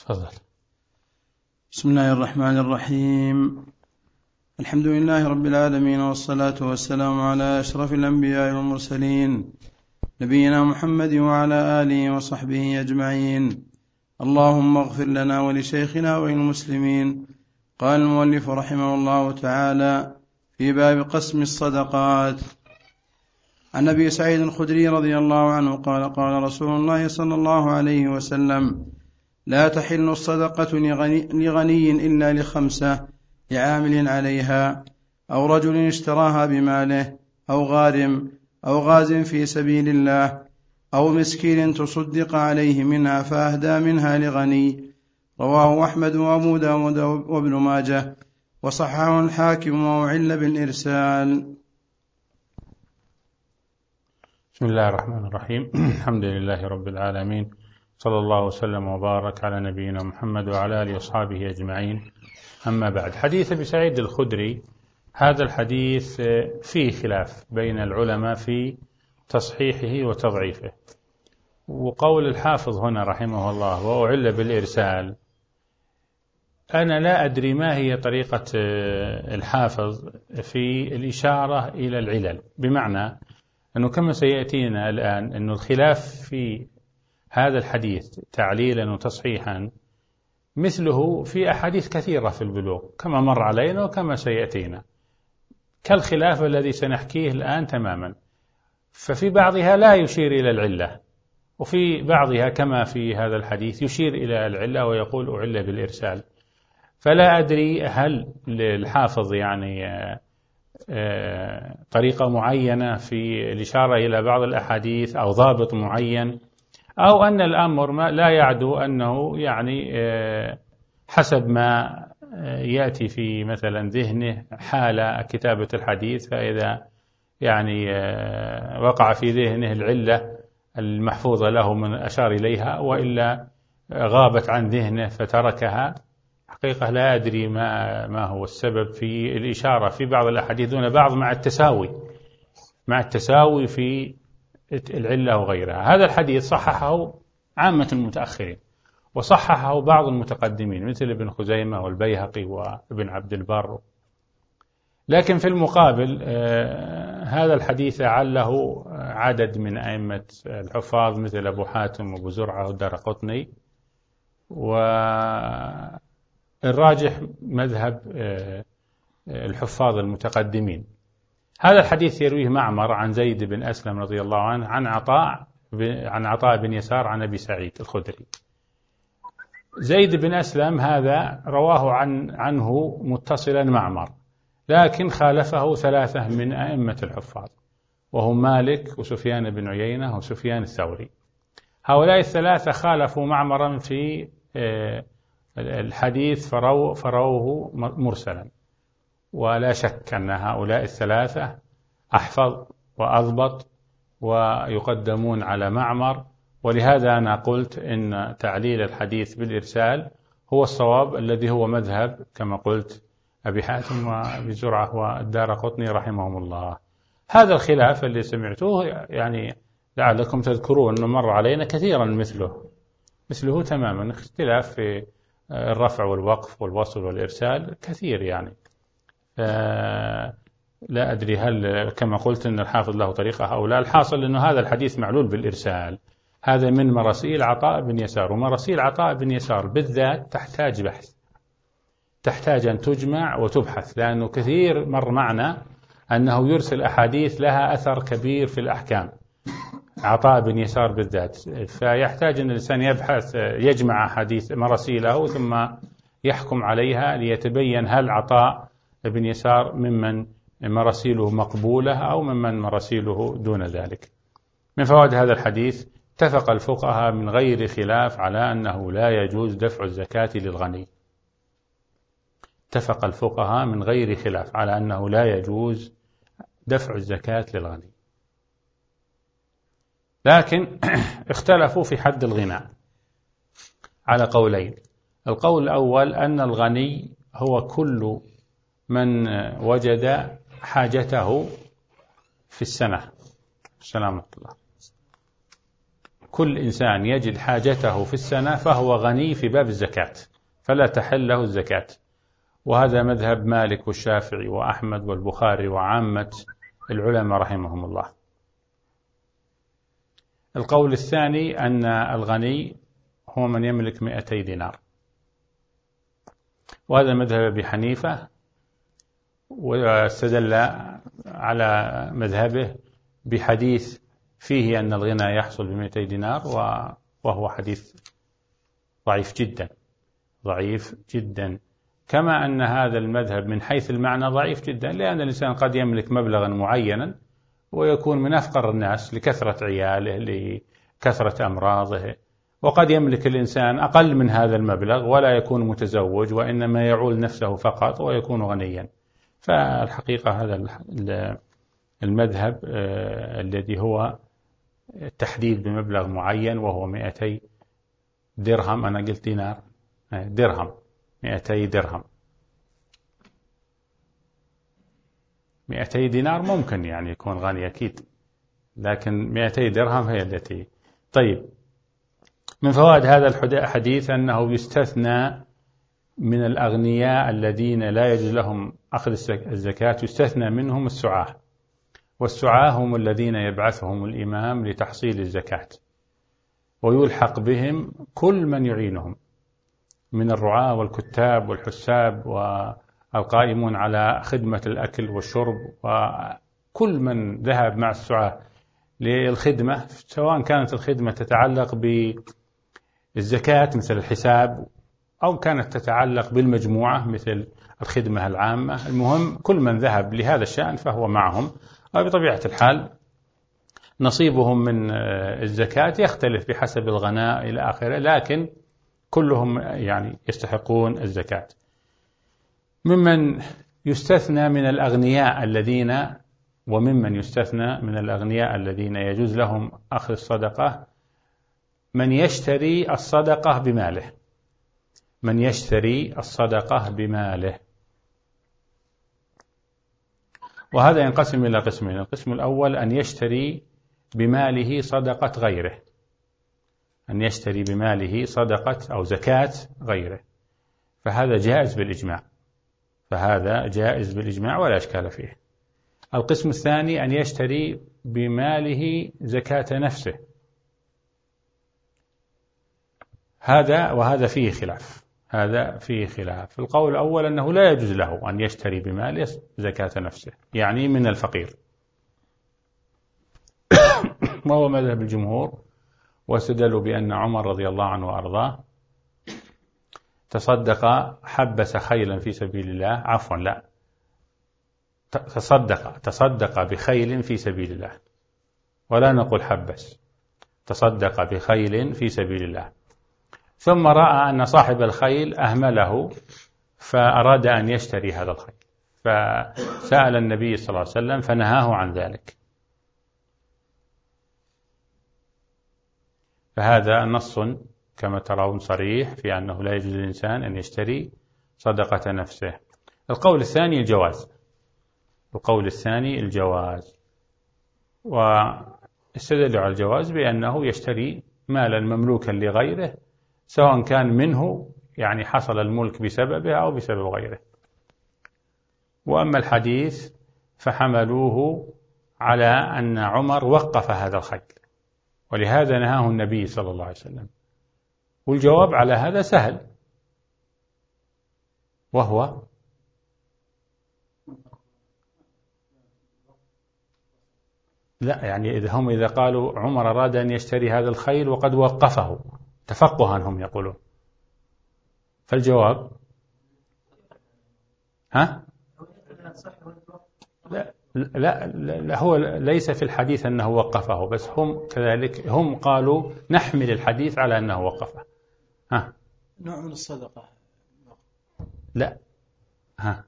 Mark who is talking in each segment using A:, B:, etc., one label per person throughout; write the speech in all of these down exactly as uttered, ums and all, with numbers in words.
A: تفضل.
B: بسم الله الرحمن الرحيم. الحمد لله رب العالمين، والصلاة والسلام على أشرف الأنبياء والمرسلين، نبينا محمد وعلى آله وصحبه أجمعين. اللهم اغفر لنا ولشيخنا وللمسلمين. قال المؤلف رحمه الله تعالى في باب قسم الصدقات: عن أبي سعيد الخدري رضي الله عنه قال: قال رسول الله صلى الله عليه وسلم: لا تحل الصدقة لغني, لغني إلا لخمسة: لعامل عليها، أو رجل اشتراها بماله، أو غارم، أو غاز في سبيل الله، أو مسكين تصدق عليه منها فأهدى منها لغني. رواه أحمد وأبو داود وابن ماجه، وصححه الحاكم وأعل بالإرسال.
A: بسم الله الرحمن الرحيم. الحمد لله رب العالمين، صلى الله وسلم وبارك على نبينا محمد وعلى آله وأصحابه أجمعين. أما بعد، حديث أبي سعيد الخدري، هذا الحديث فيه خلاف بين العلماء في تصحيحه وتضعيفه. وقول الحافظ هنا رحمه الله وأعل بالإرسال، أنا لا أدري ما هي طريقة الحافظ في الإشارة إلى العلل، بمعنى أنه كما سيأتينا الآن أنه الخلاف في هذا الحديث تعليلا وتصحيحا مثله في أحاديث كثيرة في البلوغ كما مر علينا وكما سيأتينا، كالخلاف الذي سنحكيه الآن تماما. ففي بعضها لا يشير إلى العلة، وفي بعضها كما في هذا الحديث يشير إلى العلة ويقول أعل بالإرسال. فلا أدري هل الحافظ يعني طريقة معينة في الإشارة إلى بعض الأحاديث أو ضابط معين، أو أن الأمر ما لا يعدو أنه يعني حسب ما يأتي في مثلا ذهنه حال كتابة الحديث، فإذا يعني وقع في ذهنه العلة المحفوظة له من أشار إليها، وإلا غابت عن ذهنه فتركها. حقيقة لا أدري ما ما هو السبب في الإشارة في بعض الأحاديث دون بعض، مع التساوي مع التساوي في العلة وغيرها. هذا الحديث صححه عامة المتأخرين، وصححه بعض المتقدمين مثل ابن خزيمة والبيهقي وابن عبد البر. لكن في المقابل هذا الحديث عله عدد من أئمة الحفاظ مثل أبو حاتم وأبو زرعة والدارقطني، والراجح مذهب الحفاظ المتقدمين. هذا الحديث يرويه معمر عن زيد بن أسلم رضي الله عنه عن عطاء عن عطاء بن يسار عن أبي سعيد الخدري. زيد بن أسلم هذا رواه عن عنه متصلا معمر، لكن خالفه ثلاثة من أئمة الحفاظ، وهم مالك وسفيان بن عيينة وسفيان الثوري. هؤلاء الثلاثة خالفوا معمرا في الحديث فروه مرسلا، ولا شك أن هؤلاء الثلاثة أحفظ وأضبط ويقدمون على معمر. ولهذا أنا قلت إن تعليل الحديث بالإرسال هو الصواب الذي هو مذهب كما قلت أبي حاتم وأبي زرعة والدارقطني رحمهم الله. هذا الخلاف اللي سمعتوه يعني لعلكم تذكرون أنه مر علينا كثيرا مثله مثله تماما. اختلاف في الرفع والوقف والوصل والإرسال كثير يعني. لا أدري هل كما قلت أن الحافظ له طريقة أو لا. الحاصل أنه هذا الحديث معلول بالإرسال. هذا من مراسيل عطاء بن يسار، ومراسيل عطاء بن يسار بالذات تحتاج بحث، تحتاج أن تجمع وتبحث، لأنه كثير مر معنا أنه يرسل أحاديث لها أثر كبير في الأحكام، عطاء بن يسار بالذات. فيحتاج أن الإنسان يبحث يجمع أحاديث مراسيله ثم يحكم عليها ليتبين هل عطاء بن يسار ممن مراسيله مقبولة أو ممن مراسيله دون ذلك. من فوائد هذا الحديث: اتفق الفقهاء من غير خلاف على أنه لا يجوز دفع الزكاة للغني. اتفق الفقهاء من غير خلاف على أنه لا يجوز دفع الزكاة للغني، لكن اختلفوا في حد الغنى على قولين. القول الأول أن الغني هو كل من وجد حاجته في السنة. سلامة الله. كل إنسان يجد حاجته في السنة فهو غني في باب الزكاة، فلا تحل له الزكاة. وهذا مذهب مالك والشافعي وأحمد والبخاري وعامة العلماء رحمهم الله. القول الثاني أن الغني هو من يملك مئتي دينار، وهذا مذهب أبي حنيفة، واستدل على مذهبه بحديث فيه أن الغنى يحصل بمئتي دينار، وهو حديث ضعيف جدا ضعيف جدا. كما أن هذا المذهب من حيث المعنى ضعيف جدا، لأن الإنسان قد يملك مبلغا معينا ويكون من أفقر الناس لكثرة عياله لكثرة أمراضه، وقد يملك الإنسان أقل من هذا المبلغ ولا يكون متزوج وإنما يعول نفسه فقط ويكون غنيا. فالحقيقة هذا المذهب الذي هو التحديد بمبلغ معين وهو مئتي درهم، أنا قلت دينار، درهم، مئتي درهم، مئتي دينار ممكن يعني يكون غني أكيد، لكن مئتي درهم هي التي. طيب، من فوائد هذا الحديث أنه يستثنى من الأغنياء الذين لا يجوز لهم أخذ الزكاة، يستثنى منهم السعاة، والسعاة هم الذين يبعثهم الإمام لتحصيل الزكاة، ويلحق بهم كل من يعينهم من الرعاة والكتاب والحساب والقائمون على خدمة الأكل والشرب، وكل من ذهب مع السعاة للخدمة، سواء كانت الخدمة تتعلق بالزكاة مثل الحساب أو كانت تتعلق بالمجموعة مثل الخدمة العامة. المهم كل من ذهب لهذا الشأن فهو معهم، وبطبيعة الحال نصيبهم من الزكاة يختلف بحسب الغناء إلى آخره، لكن كلهم يعني يستحقون الزكاة. ممن يستثنى من الأغنياء الذين وممن يستثنى من الأغنياء الذين يجوز لهم أخذ الصدقة من يشتري الصدقة بماله، من يشتري الصدقة بماله. وهذا ينقسم إلى قسمين. القسم الأول أن يشتري بماله صدقة غيره، أن يشتري بماله صدقة أو زكاة غيره، فهذا جائز بالإجماع، فهذا جائز بالإجماع ولا إشكال فيه. القسم الثاني أن يشتري بماله زكاة نفسه، هذا وهذا فيه خلاف، هذا فيه خلاف. القول الأول أنه لا يجوز له أن يشتري بماله زكاة نفسه، يعني من الفقير، وهو مذهب الجمهور، واستدلوا بأن عمر رضي الله عنه وأرضاه تصدق، حبس خيلا في سبيل الله، عفوا لا تصدق تصدق بخيل في سبيل الله، ولا نقول حبس، تصدق بخيل في سبيل الله، ثم رأى أن صاحب الخيل أهمله فأراد أن يشتري هذا الخيل، فسأل النبي صلى الله عليه وسلم فنهاه عن ذلك. فهذا نص كما ترون صريح في أنه لا يجوز للإنسان أن يشتري صدقة نفسه. القول الثاني الجواز، القول الثاني الجواز، واستدلوا على الجواز بأنه يشتري مالا مملوكا لغيره، سواء كان منه يعني حصل الملك بسببه أو بسبب غيره. وأما الحديث فحملوه على أن عمر وقف هذا الخيل، ولهذا نهاه النبي صلى الله عليه وسلم. والجواب على هذا سهل، وهو لا، يعني إذا هم إذا قالوا عمر أراد أن يشتري هذا الخيل وقد وقفه تفقها هم يقولون، فالجواب ها لا لا, لا هو ليس في الحديث أنه وقفه، بس هم كذلك هم قالوا نحمل الحديث على أنه وقفه. ها
B: نوع من الصدقة
A: لا ها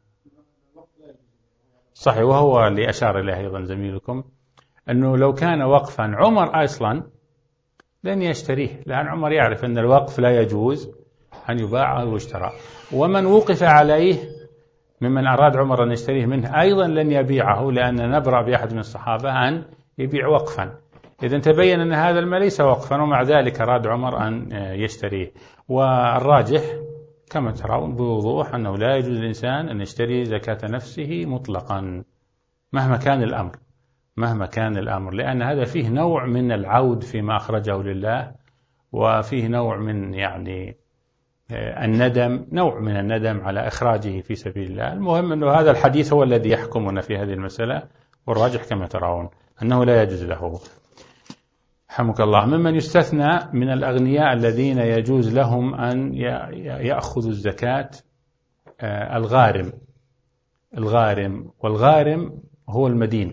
A: صحيح، وهو اللي أشار إليه أيضا زميلكم، أنه لو كان وقفا عمر أصلا لن يشتريه، لأن عمر يعرف أن الوقف لا يجوز أن يباع أو يشترى، ومن وقف عليه ممن أراد عمر أن يشتريه منه أيضا لن يبيعه، لأن نبرأ بأحد من الصحابة أن يبيع وقفا، إذا تبين أن هذا المال ليس وقفا، ومع ذلك أراد عمر أن يشتريه. والراجح كما ترون بوضوح أنه لا يجوز للإنسان أن يشتري زكاة نفسه مطلقا مهما كان الأمر مهما كان الأمر لأن هذا فيه نوع من العود فيما أخرجه لله، وفيه نوع من يعني الندم نوع من الندم على إخراجه في سبيل الله. المهم أنه هذا الحديث هو الذي يحكمنا في هذه المسألة، والراجح كما ترون أنه لا يجوز له. حمك الله. ممن يستثنى من الأغنياء الذين يجوز لهم أن يأخذوا الزكاة الغارم الغارم والغارم هو المدين.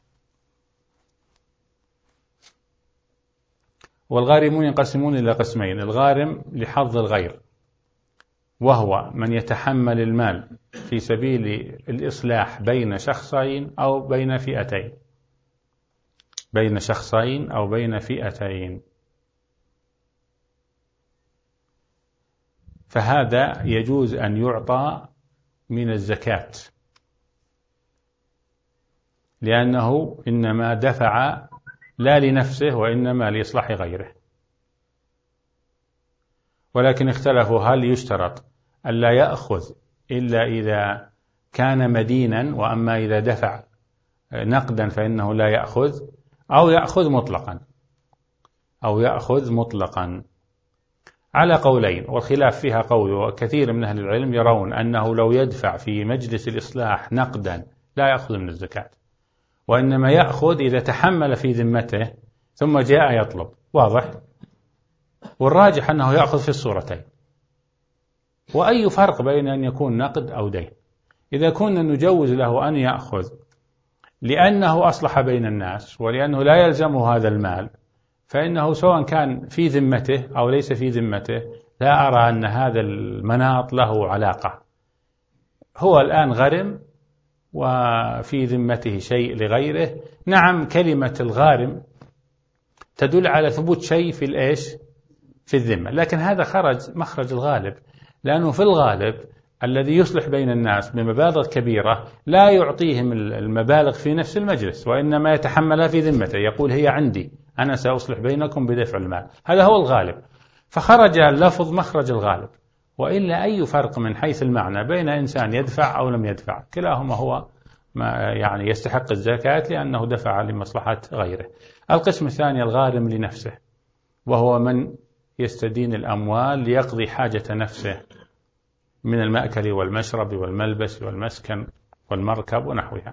A: والغارمون ينقسمون إلى قسمين: الغارم لحظ الغير، وهو من يتحمل المال في سبيل الإصلاح بين شخصين أو بين فئتين بين شخصين أو بين فئتين فهذا يجوز أن يعطى من الزكاة، لأنه إنما دفع لا لنفسه وإنما لإصلاح غيره. ولكن اختلفوا هل يشترط ألا يأخذ إلا إذا كان مدينا، وأما إذا دفع نقدا فإنه لا يأخذ، أو يأخذ مطلقا أو يأخذ مطلقا على قولين، والخلاف فيها قول. وكثير من أهل العلم يرون أنه لو يدفع في مجلس الإصلاح نقدا لا يأخذ من الزكاة، وإنما يأخذ إذا تحمل في ذمته ثم جاء يطلب. واضح؟ والراجح أنه يأخذ في الصورتين. وأي فرق بين أن يكون نقد أو دين؟ إذا كنا نجوز له أن يأخذ لأنه أصلح بين الناس ولأنه لا يلزمه هذا المال، فإنه سواء كان في ذمته أو ليس في ذمته لا أرى أن هذا المناط له علاقة. هو الآن غرم وفي ذمته شيء لغيره. نعم، كلمة الغارم تدل على ثبوت شيء في الإيش؟ في الذمة، لكن هذا خرج مخرج الغالب، لأنه في الغالب الذي يصلح بين الناس بمبالغ كبيرة لا يعطيهم المبالغ في نفس المجلس، وإنما يتحملها في ذمته، يقول هي عندي، أنا سأصلح بينكم بدفع المال. هذا هو الغالب، فخرج اللفظ مخرج الغالب. وإلا أي فرق من حيث المعنى بين إنسان يدفع أو لم يدفع؟ كلاهما هو ما يعني يستحق الزكاة لأنه دفع لمصلحة غيره. القسم الثاني الغارم لنفسه، وهو من يستدين الأموال ليقضي حاجة نفسه من المأكل والمشرب والملبس والمسكن والمركب ونحوها.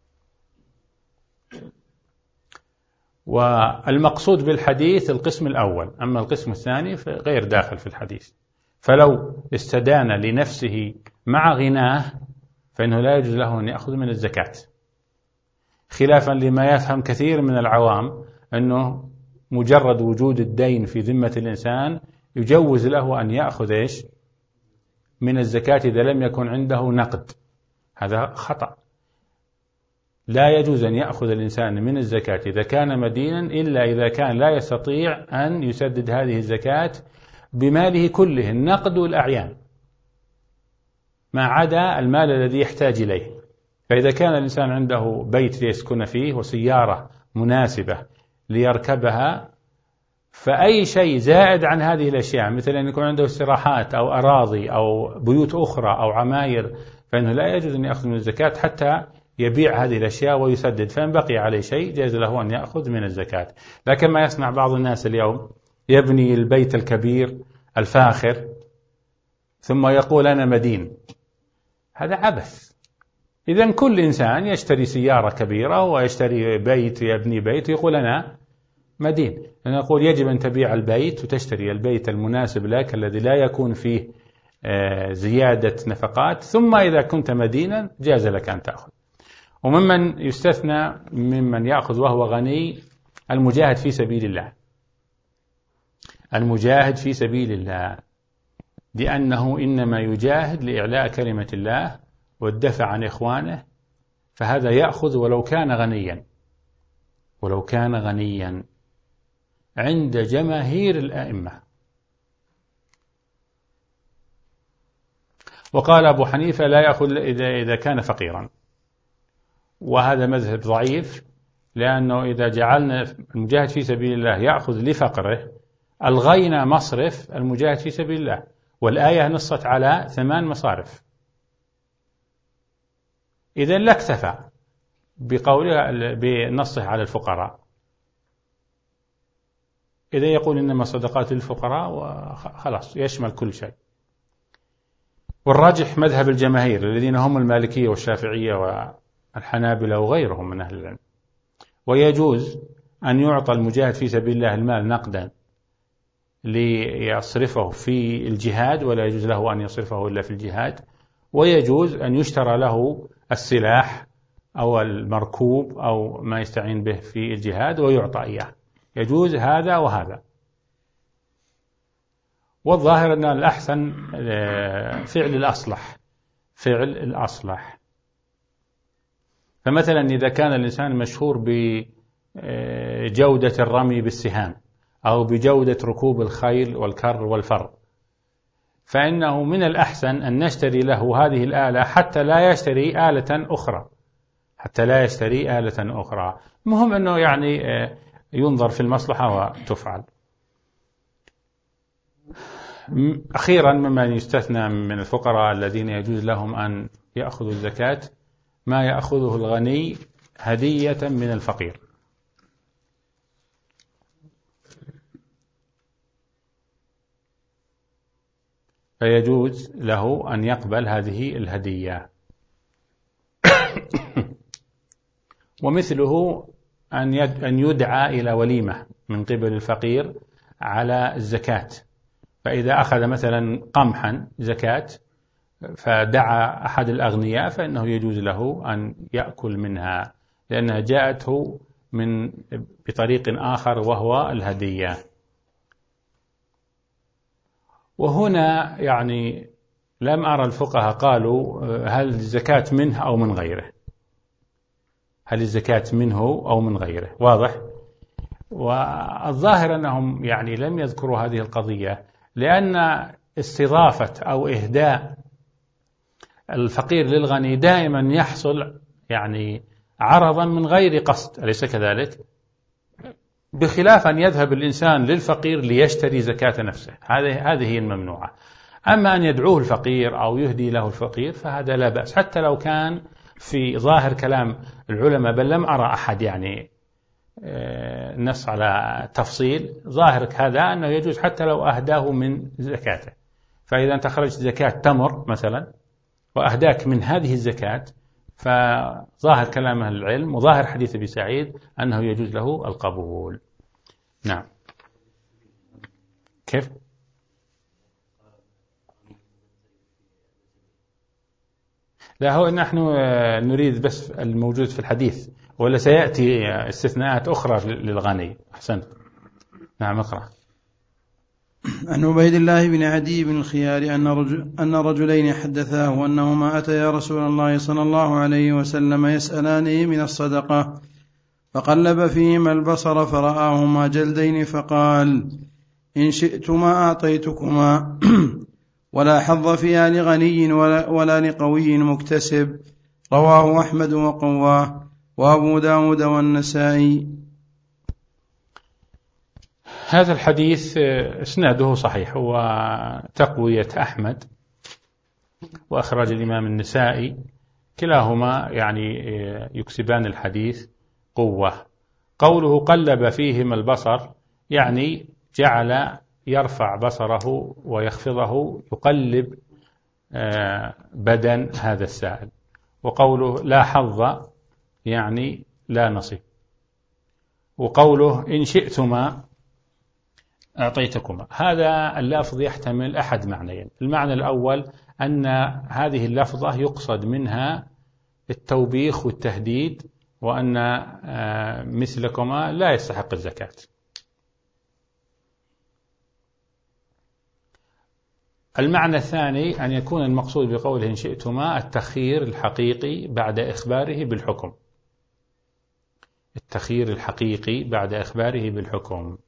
A: والمقصود بالحديث القسم الأول، أما القسم الثاني غير داخل في الحديث. فلو استدان لنفسه مع غناه فإنه لا يجوز له أن يأخذ من الزكاة، خلافا لما يفهم كثير من العوام أنه مجرد وجود الدين في ذمة الإنسان يجوز له أن يأخذ إيش؟ من الزكاة إذا لم يكن عنده نقد. هذا خطأ. لا يجوز أن يأخذ الإنسان من الزكاة إذا كان مدينا إلا إذا كان لا يستطيع أن يسدد هذه الزكاة بماله كله، النقد والأعيان، ما عدا المال الذي يحتاج إليه. فإذا كان الإنسان عنده بيت ليسكن فيه وسيارة مناسبة ليركبها، فأي شيء زائد عن هذه الأشياء مثل أن يكون عنده استراحات أو أراضي أو بيوت أخرى أو عماير، فإنه لا يجوز أن يأخذ من الزكاة حتى يبيع هذه الأشياء ويسدد. فإن بقي عليه شيء جاز له أن يأخذ من الزكاة. لكن ما يصنع بعض الناس اليوم، يبني البيت الكبير الفاخر ثم يقول أنا مدين، هذا عبث. إذن كل إنسان يشتري سيارة كبيرة ويشتري بيت، يبني بيت، يقول أنا مدين. أنا أقول يجب أن تبيع البيت وتشتري البيت المناسب لك الذي لا يكون فيه زيادة نفقات، ثم إذا كنت مدينا جاز لك أن تأخذ. وممن يستثنى ممن يأخذ وهو غني المجاهد في سبيل الله، المجاهد في سبيل الله، لأنه إنما يجاهد لإعلاء كلمة الله والدفع عن إخوانه، فهذا يأخذ ولو كان غنيا ولو كان غنيا عند جماهير الأئمة. وقال أبو حنيفة لا يأخذ إذا إذا كان فقيرا، وهذا مذهب ضعيف، لأنه إذا جعلنا المجاهد في سبيل الله يأخذ لفقره ألغينا مصرف المجاهد في سبيل الله، والآية نصت على ثمان مصارف. إذن لا اكتفى بقولها بنصه على الفقراء، إذا يقول إنما صدقات للفقراء وخلاص يشمل كل شيء. والراجح مذهب الجماهير الذين هم المالكية والشافعية والحنابلة وغيرهم من أهل العلم. ويجوز أن يعطى المجاهد في سبيل الله المال نقدا ليصرفه في الجهاد، ولا يجوز له أن يصرفه إلا في الجهاد. ويجوز أن يشترى له السلاح أو المركوب أو ما يستعين به في الجهاد ويعطى إياه، يجوز هذا وهذا. والظاهر أن الأحسن فعل الأصلح، فعل الأصلح. فمثلا إذا كان الإنسان مشهور بجودة الرمي بالسهام أو بجودة ركوب الخيل والكر والفر، فإنه من الأحسن أن نشتري له هذه الآلة حتى لا يشتري آلة أخرى، حتى لا يشتري آلة أخرى. مهم أنه يعني ينظر في المصلحة وتفعل. أخيرا، ممن يستثنى من الفقراء الذين يجوز لهم أن يأخذوا الزكاة ما يأخذه الغني هدية من الفقير. فيجوز له أن يقبل هذه الهدية. ومثله أن يدعى إلى وليمة من قبل الفقير على الزكاة، فإذا أخذ مثلا قمحا زكاة فدعا أحد الأغنياء فإنه يجوز له أن يأكل منها، لأنها جاءته من بطريق آخر وهو الهدية. وهنا يعني لم أرى الفقهاء قالوا هل الزكاة منه أو من غيره، هل الزكاة منه أو من غيره، واضح. والظاهر أنهم يعني لم يذكروا هذه القضية، لأن استضافة أو إهداء الفقير للغني دائما يحصل يعني عرضا من غير قصد، أليس كذلك؟ بخلاف أن يذهب الإنسان للفقير ليشتري زكاة نفسه، هذه هذه هي الممنوعة. أما أن يدعوه الفقير أو يهدي له الفقير فهذا لا بأس، حتى لو كان في ظاهر كلام العلماء، بل لم أرى أحد يعني نص على تفصيل. ظاهر هذا أنه يجوز حتى لو أهداه من زكاته. فإذا أنت خرجت زكاة تمر مثلا وأهداك من هذه الزكاة، فظاهر كلام أهل العلم وظاهر حديث أبي سعيد أنه يجوز له القبول. نعم. كيف؟ لا، هو نحن نريد بس الموجود في الحديث، ولا سيأتي استثناءات أخرى للغني. أحسنت. نعم، اقرأ.
B: عن عبيد الله بن عدي بن الخيار أن, رجل أن رجلين حدثاه أنهما أتيا رسول الله صلى الله عليه وسلم يسألانه من الصدقة، فقلب فيهما البصر فرآهما جلدين فقال: إن شئتما أعطيتكما ولا حظ فيها لغني ولا, ولا لقوي مكتسب. رواه أحمد وقواه وأبو داود والنسائي.
A: هذا الحديث اسناده صحيح وتقوية أحمد وأخرج الإمام النسائي، كلاهما يعني يكسبان الحديث قوة. قوله قلب فيهما البصر يعني جعل يرفع بصره ويخفضه، يقلب بدن هذا السائل. وقوله لا حظ يعني لا نصيب. وقوله إن شئتما أعطيتكما، هذا اللفظ يحتمل أحد معنيين. المعنى الأول أن هذه اللفظة يقصد منها التوبيخ والتهديد، وأن مثلكما لا يستحق الزكاة. المعنى الثاني أن يكون المقصود بقوله إن شئتما التخيير الحقيقي بعد إخباره بالحكم، التخيير الحقيقي بعد إخباره بالحكم.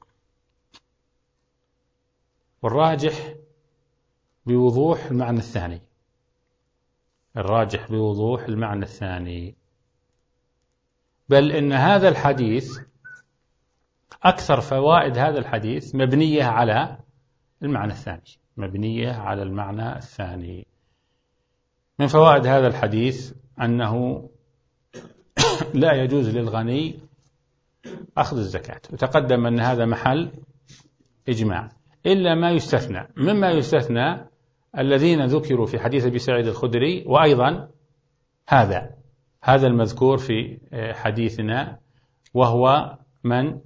A: والراجح بوضوح المعنى الثاني، الراجح بوضوح المعنى الثاني، بل إن هذا الحديث أكثر فوائد هذا الحديث مبنية على المعنى الثاني، مبنية على المعنى الثاني. من فوائد هذا الحديث أنه لا يجوز للغني أخذ الزكاة، وتقدم أن هذا محل إجماع، إلا ما يستثنى. مما يستثنى الذين ذكروا في حديث أبي سعيد الخدري، وأيضا هذا هذا المذكور في حديثنا، وهو من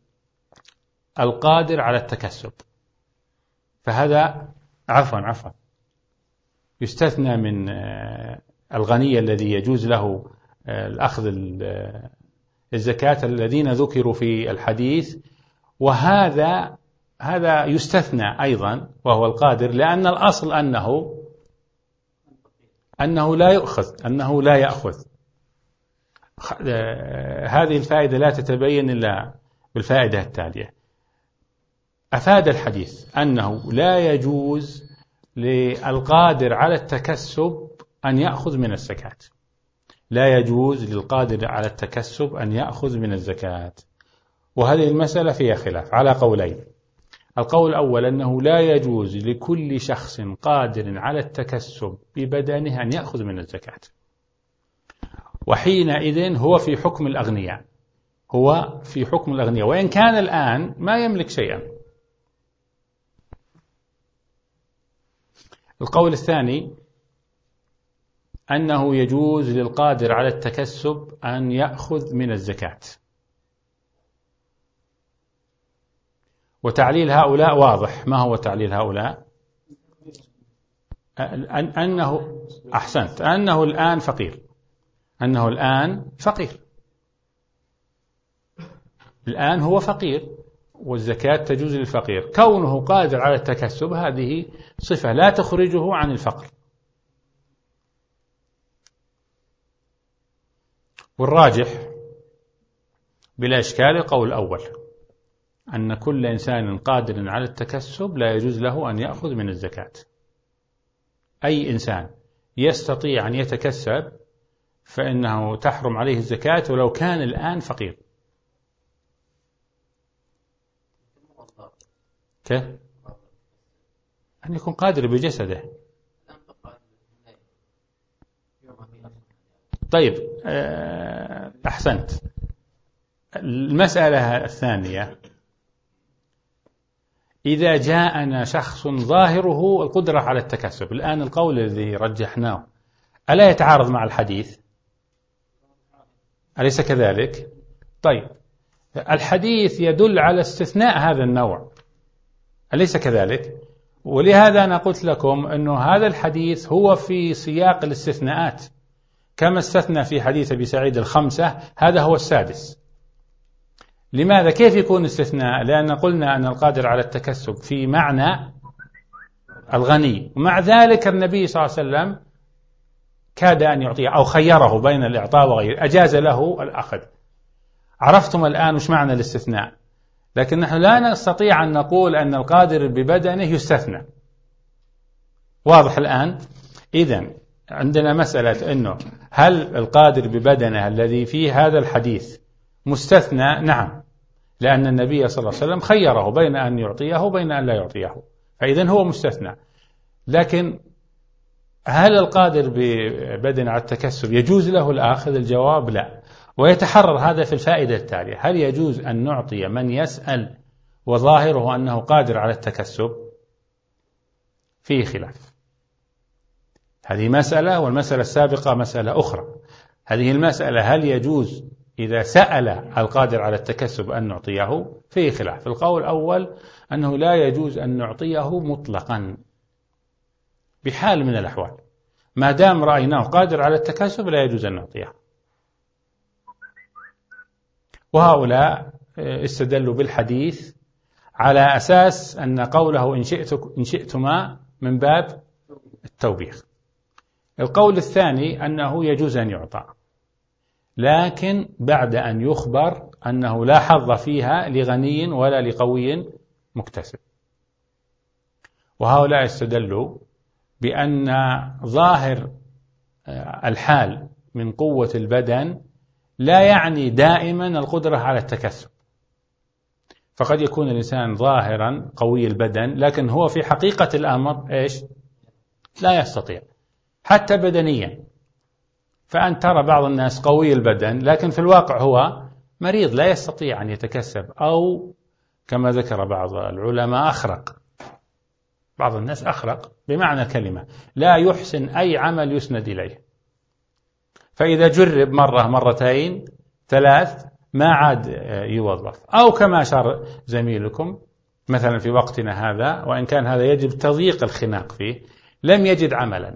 A: القادر على التكسب. فهذا عفوا عفوا يستثنى من الغني الذي يجوز له الأخذ الزكاة الذين ذكروا في الحديث، وهذا هذا يستثنى أيضا وهو القادر، لأن الأصل أنه أنه لا يؤخذ أنه لا يأخذ. هذه الفائدة لا تتبين إلا بالفائدة التالية: أفاد الحديث أنه لا يجوز للقادر على التكسب أن يأخذ من الزكاة، لا يجوز للقادر على التكسب أن يأخذ من الزكاة. وهذه المسألة فيها خلاف على قولين. القول الأول أنه لا يجوز لكل شخص قادر على التكسب ببدنه أن يأخذ من الزكاة، وحينئذ هو في حكم الأغنياء، هو في حكم الأغنياء وإن كان الآن ما يملك شيئا. القول الثاني أنه يجوز للقادر على التكسب أن يأخذ من الزكاة، وتعليل هؤلاء واضح. ما هو تعليل هؤلاء؟ أن أنه أحسنت أنه الآن فقير، أنه الآن فقير الآن هو فقير، والزكاة تجوز للفقير. كونه قادر على التكسب هذه صفة لا تخرجه عن الفقر. والراجح بلا إشكال القول الأول، أن كل إنسان قادر على التكسب لا يجوز له أن يأخذ من الزكاة. أي إنسان يستطيع أن يتكسب فإنه تحرم عليه الزكاة ولو كان الآن فقير. كيف؟ أن يكون قادر بجسده. طيب أحسنت. المسألة الثانية: إذا جاءنا شخص ظاهره القدرة على التكسب، الآن القول الذي رجحناه ألا يتعارض مع الحديث؟ أليس كذلك؟ طيب الحديث يدل على استثناء هذا النوع، أليس كذلك؟ ولهذا أنا قلت لكم أنه هذا الحديث هو في سياق الاستثناءات، كما استثنى في حديث أبي سعيد الخمسة، هذا هو السادس. لماذا؟ كيف يكون استثناء؟ لأن قلنا أن القادر على التكسب في معنى الغني، ومع ذلك النبي صلى الله عليه وسلم كاد أن يعطيه أو خيره بين الإعطاء وغيره، أجاز له الأخذ. عرفتم الآن وش معنى الاستثناء؟ لكن نحن لا نستطيع أن نقول أن القادر ببدنه يستثنى. واضح الآن؟ إذن عندنا مسألة أنه هل القادر ببدنه الذي فيه هذا الحديث مستثنى؟ نعم، لأن النبي صلى الله عليه وسلم خيره بين أن يعطيه وبين أن لا يعطيه، فإذن هو مستثنى. لكن هل القادر ببدن على التكسب يجوز له الآخذ؟ الجواب لا. ويتحرر هذا في الفائدة التالية: هل يجوز أن نعطي من يسأل وظاهره أنه قادر على التكسب؟ فيه خلاف. هذه مسألة، والمسألة السابقة مسألة أخرى. هذه المسألة هل يجوز إذا سأل القادر على التكسب أن نعطيه؟ فيه خلاف. القول الأول أنه لا يجوز أن نعطيه مطلقا بحال من الأحوال، ما دام رأيناه قادر على التكسب لا يجوز أن نعطيه. وهؤلاء استدلوا بالحديث على أساس أن قوله إن شئت إن شئتما من باب التوبيخ. القول الثاني أنه يجوز أن يعطى، لكن بعد أن يخبر أنه لا حظ فيها لغني ولا لقوي مكتسب. وهؤلاء استدلوا بأن ظاهر الحال من قوة البدن لا يعني دائما القدرة على التكسب. فقد يكون الإنسان ظاهرا قوي البدن لكن هو في حقيقة الأمر إيش؟ لا يستطيع حتى بدنيا. فأن ترى بعض الناس قوي البدن لكن في الواقع هو مريض لا يستطيع أن يتكسب، أو كما ذكر بعض العلماء أخرق. بعض الناس أخرق بمعنى الكلمة، لا يحسن أي عمل يسند إليه، فإذا جرب مرة مرتين ثلاث ما عاد يوظف. أو كما أشار زميلكم مثلا في وقتنا هذا، وإن كان هذا يجب تضييق الخناق فيه، لم يجد عملا.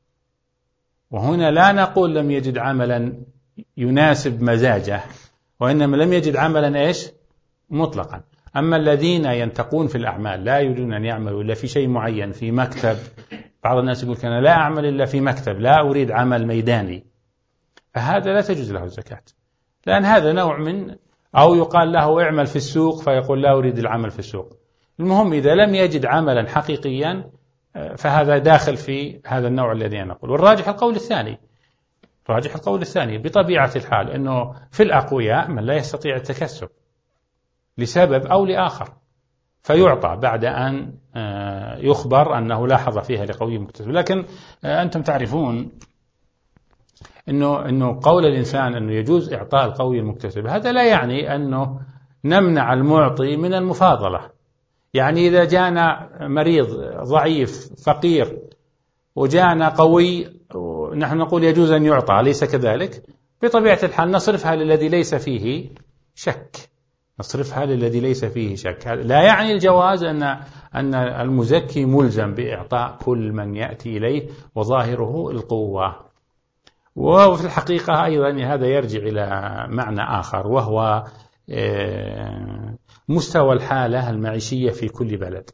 A: وهنا لا نقول لم يجد عملا يناسب مزاجه، وإنما لم يجد عملا إيش؟ مطلقا. أما الذين ينتقون في الأعمال لا يريدون أن يعملوا إلا في شيء معين، في مكتب، بعض الناس يقول أنا لا أعمل إلا في مكتب، لا أريد عمل ميداني، فهذا لا تجوز له الزكاة، لأن هذا نوع من، أو يقال له اعمل في السوق فيقول لا أريد العمل في السوق. المهم إذا لم يجد عملا حقيقيا فهذا داخل في هذا النوع الذي نقول. والراجح القول الثاني، راجح القول الثاني بطبيعة الحال أنه في الأقوياء من لا يستطيع التكسب لسبب أو لآخر، فيعطى بعد أن يخبر أنه لا حظ فيها لقوي مكتسب. لكن أنتم تعرفون أنه, إنه قول الإنسان أنه يجوز إعطاء القوي المكتسب هذا لا يعني أنه نمنع المعطي من المفاضلة. يعني إذا جانا مريض ضعيف فقير وجانا قوي نحن نقول يجوز أن يعطى، ليس كذلك؟ بطبيعة الحال نصرفها للذي ليس فيه شك، نصرفها للذي ليس فيه شك. لا يعني الجواز أن أن المزكي ملزم بإعطاء كل من يأتي إليه وظاهره القوة. وفي الحقيقة أيضا هذا يرجع إلى معنى آخر، وهو مستوى الحالة المعيشية في كل بلد.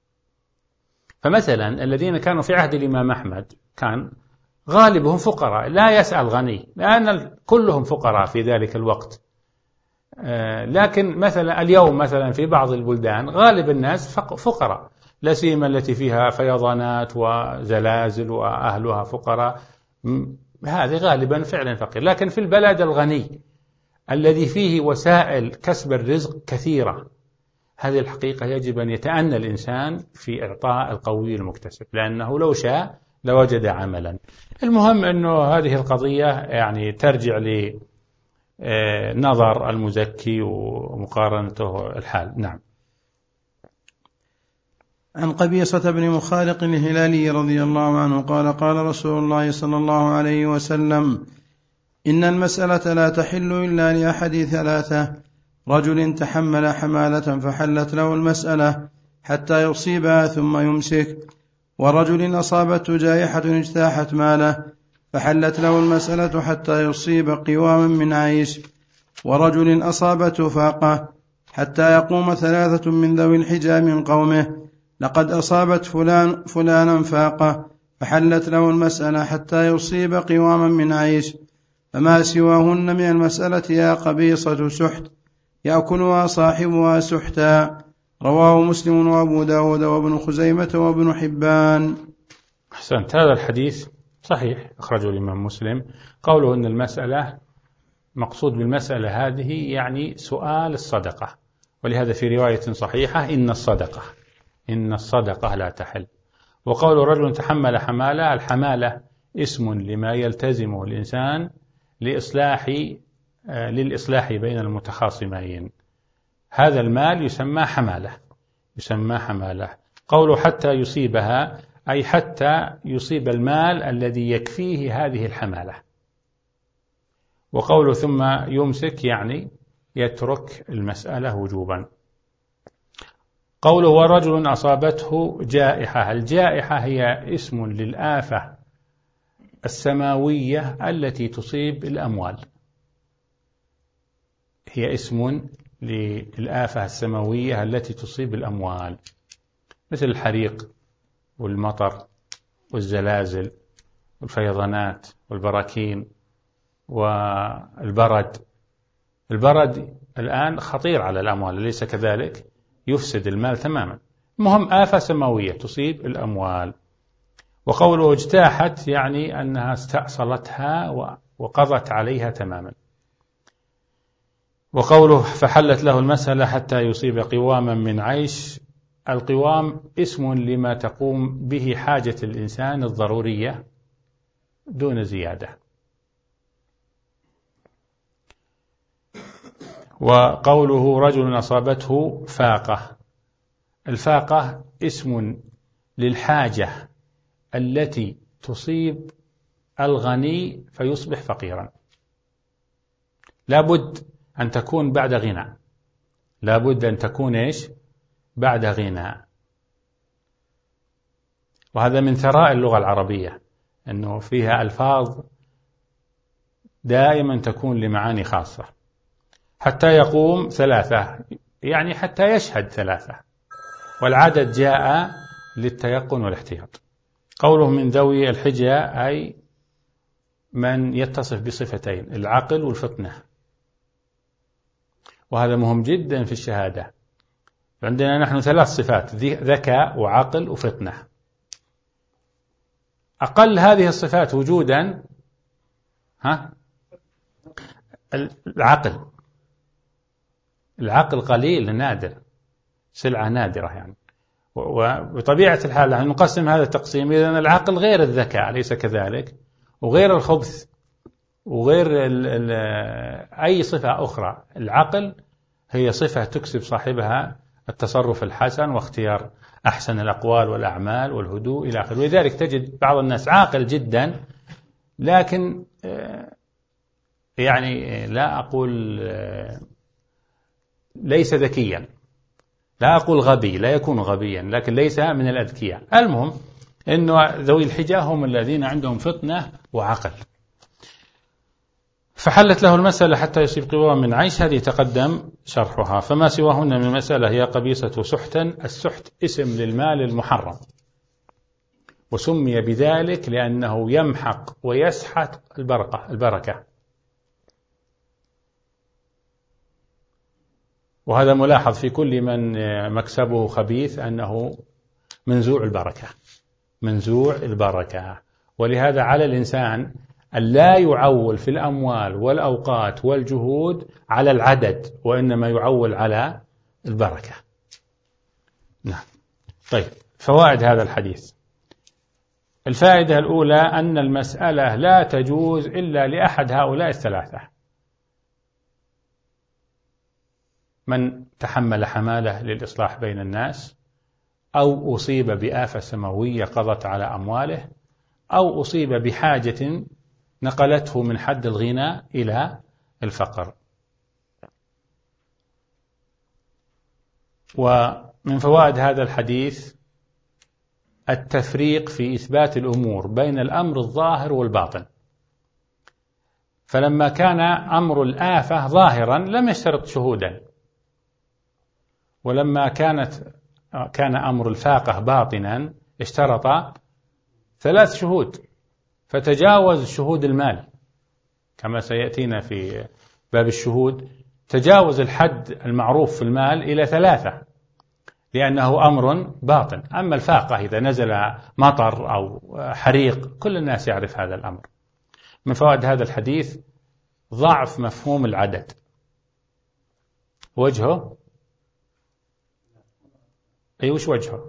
A: فمثلا الذين كانوا في عهد الإمام أحمد كان غالبهم فقراء، لا يسأل غني، لأن كلهم فقراء في ذلك الوقت. لكن مثلا اليوم مثلا في بعض البلدان غالب الناس فقراء، لا سيما التي فيها فيضانات وزلازل وأهلها فقراء، هذه غالبا فعلا فقير. لكن في البلد الغني الذي فيه وسائل كسب الرزق كثيرة، هذه الحقيقة يجب أن يتأنى الإنسان في إعطاء القوي المكتسب، لأنه لو شاء لوجد عملا. المهم أنه هذه القضية يعني ترجع لنظر المزكي ومقارنته الحال. نعم.
B: عن قبيصة بن مخارق الهلالي رضي الله عنه قال قال رسول الله صلى الله عليه وسلم: إن المسألة لا تحل إلا لأحد ثلاثة: رجل تحمل حمالة فحلت له المسألة حتى يصيبها ثم يمسك، ورجل أصابته جائحة اجتاحت ماله فحلت له المسألة حتى يصيب قواما من عيش، ورجل أصابته فاقة حتى يقوم ثلاثة من ذوي الحجى من قومه: لقد أصابت فلان فلانا فاقة فحلت له المسألة حتى يصيب قواما من عيش، فما سواهن من المسألة يا قبيصة سحت يأكلها صاحبها سحتا. رواه مسلم وأبو داود وابن خزيمة وابن حبان.
A: أحسنت. هذا الحديث صحيح أخرجه الإمام مسلم. قوله أن المسألة مقصود بالمسألة هذه يعني سؤال الصدقة، ولهذا في رواية صحيحة إن الصدقة إن الصدقة لا تحل. وقول رجل تحمل حمالة، الحمالة اسم لما يلتزمه الإنسان لإصلاح للإصلاح بين المتخاصمين، هذا المال يسمى حمالة يسمى حمالة. قوله حتى يصيبها أي حتى يصيب المال الذي يكفيه هذه الحمالة. وقوله ثم يمسك يعني يترك المسألة وجوبا. قوله ورجل أصابته جائحة، الجائحة هي اسم للآفة السماوية التي تصيب الأموال، هي اسم للآفة السماوية التي تصيب الأموال، مثل الحريق والمطر والزلازل والفيضانات والبراكين والبرد. البرد الآن خطير على الأموال، ليس كذلك؟ يفسد المال تماما. المهم آفة سماوية تصيب الأموال. وقوله اجتاحت يعني أنها استأصلتها وقضت عليها تماما. وقوله فحلت له المسألة حتى يصيب قواما من عيش، القوام اسم لما تقوم به حاجة الإنسان الضرورية دون زيادة. وقوله رجل أصابته فاقة، الفاقة اسم للحاجة التي تصيب الغني فيصبح فقيرا، لابد أن تكون بعد غنى، لابد أن تكون إيش؟ بعد غنى. وهذا من ثراء اللغة العربية، أنه فيها ألفاظ دائما تكون لمعاني خاصة. حتى يقوم ثلاثة، يعني حتى يشهد ثلاثة، والعدد جاء للتيقن والاحتياط. قوله من ذوي الحجة أي من يتصف بصفتين، العقل والفطنة، وهذا مهم جدا في الشهادة. عندنا نحن ثلاث صفات، ذكاء وعقل وفطنة. أقل هذه الصفات وجودا ها العقل، العقل قليل نادر، سلعة نادرة يعني. وبطبيعة الحال نحن نقسم هذا التقسيم، إذن العقل غير الذكاء، أليس كذلك؟ وغير الخبث، وغير ال ال أي صفة أخرى. العقل هي صفة تكسب صاحبها التصرف الحسن واختيار أحسن الأقوال والأعمال والهدوء إلى آخره. ولذلك تجد بعض الناس عاقل جدا، لكن يعني لا أقول ليس ذكيا، لا أقول غبي، لا يكون غبيا، لكن ليس من الأذكياء. المهم أنه ذوي الحجة هم الذين عندهم فطنة وعقل. فحلت له المسألة حتى يصيب قوام من عيش، هذه تقدم شرحها. فما سواهن من المسألة هي قبيصة سحتا. السحت اسم للمال المحرم، وسمي بذلك لأنه يمحق ويسحت البركة البركة وهذا ملاحظ في كل من مكسبه خبيث، أنه منزوع البركة، منزوع البركة. ولهذا على الإنسان أن لا يعول في الأموال والأوقات والجهود على العدد، وإنما يعول على البركة. نعم. طيب، فوائد هذا الحديث. الفائدة الأولى أن المسألة لا تجوز إلا لأحد هؤلاء الثلاثة: من تحمل حمالة للإصلاح بين الناس، أو أصيب بآفة سماوية قضت على أمواله، أو أصيب بحاجة نقلته من حد الغنى إلى الفقر. ومن فوائد هذا الحديث التفريق في إثبات الأمور بين الأمر الظاهر والباطن. فلما كان أمر الآفة ظاهرا لم يشترط شهودا، ولما كانت كان أمر الفاقة باطنا اشترط ثلاث شهود، فتجاوز شهود المال كما سيأتينا في باب الشهود، تجاوز الحد المعروف في المال إلى ثلاثة، لأنه أمر باطن. أما الفاقة إذا نزل مطر أو حريق كل الناس يعرف هذا الأمر. من فوائد هذا الحديث ضعف مفهوم العدد. وجهه أي وش وجهه؟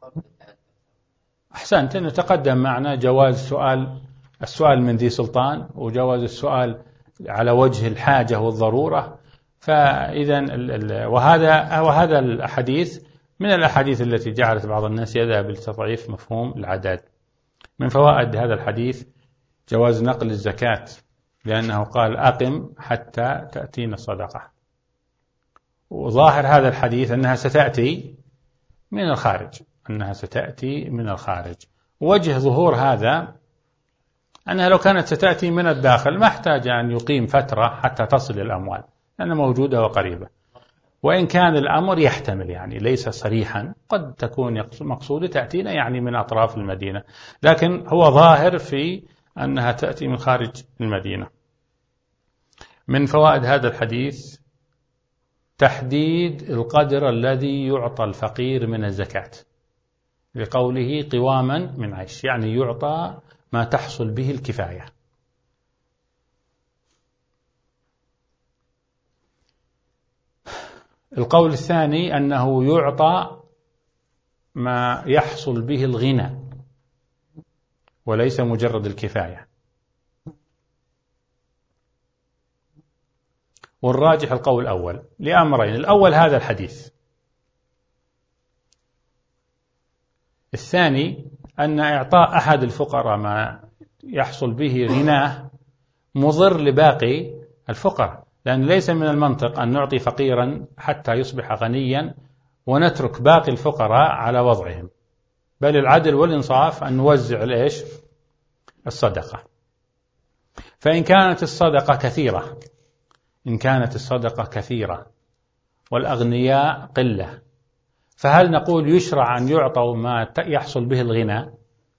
A: أحسنت، أنه تقدم معنا جواز سؤال السؤال من ذي سلطان، وجواز السؤال على وجه الحاجة والضرورة. فإذا وهذا وهذا الحديث من الأحاديث التي جعلت بعض الناس يذهب لتضعيف مفهوم العدد. من فوائد هذا الحديث جواز نقل الزكاة، لأنه قال أقم حتى تأتينا الصدقة. وظاهر هذا الحديث أنها ستأتي من الخارج، أنها ستأتي من الخارج. وجه ظهور هذا أنها لو كانت ستأتي من الداخل ما احتاج أن يقيم فترة حتى تصل الأموال، لأنها موجودة وقريبة. وإن كان الأمر يحتمل يعني ليس صريحا، قد تكون مقصودة تأتينا يعني من أطراف المدينة، لكن هو ظاهر في أنها تأتي من خارج المدينة. من فوائد هذا الحديث تحديد القدر الذي يعطى الفقير من الزكاة، لقوله قواما من عيش، يعني يعطى ما تحصل به الكفاية. القول الثاني أنه يعطى ما يحصل به الغنى وليس مجرد الكفاية. والراجح القول الأول لأمرين: الأول هذا الحديث، الثاني أن إعطاء أحد الفقراء ما يحصل به غناه مضر لباقي الفقراء، لأن ليس من المنطق أن نعطي فقيرا حتى يصبح غنيا ونترك باقي الفقراء على وضعهم، بل العدل والإنصاف أن نوزع الإيش؟ الصدقة. فإن كانت الصدقة كثيرة إن كانت الصدقة كثيرة والأغنياء قلة، فهل نقول يشرع أن يعطوا ما يحصل به الغنى؟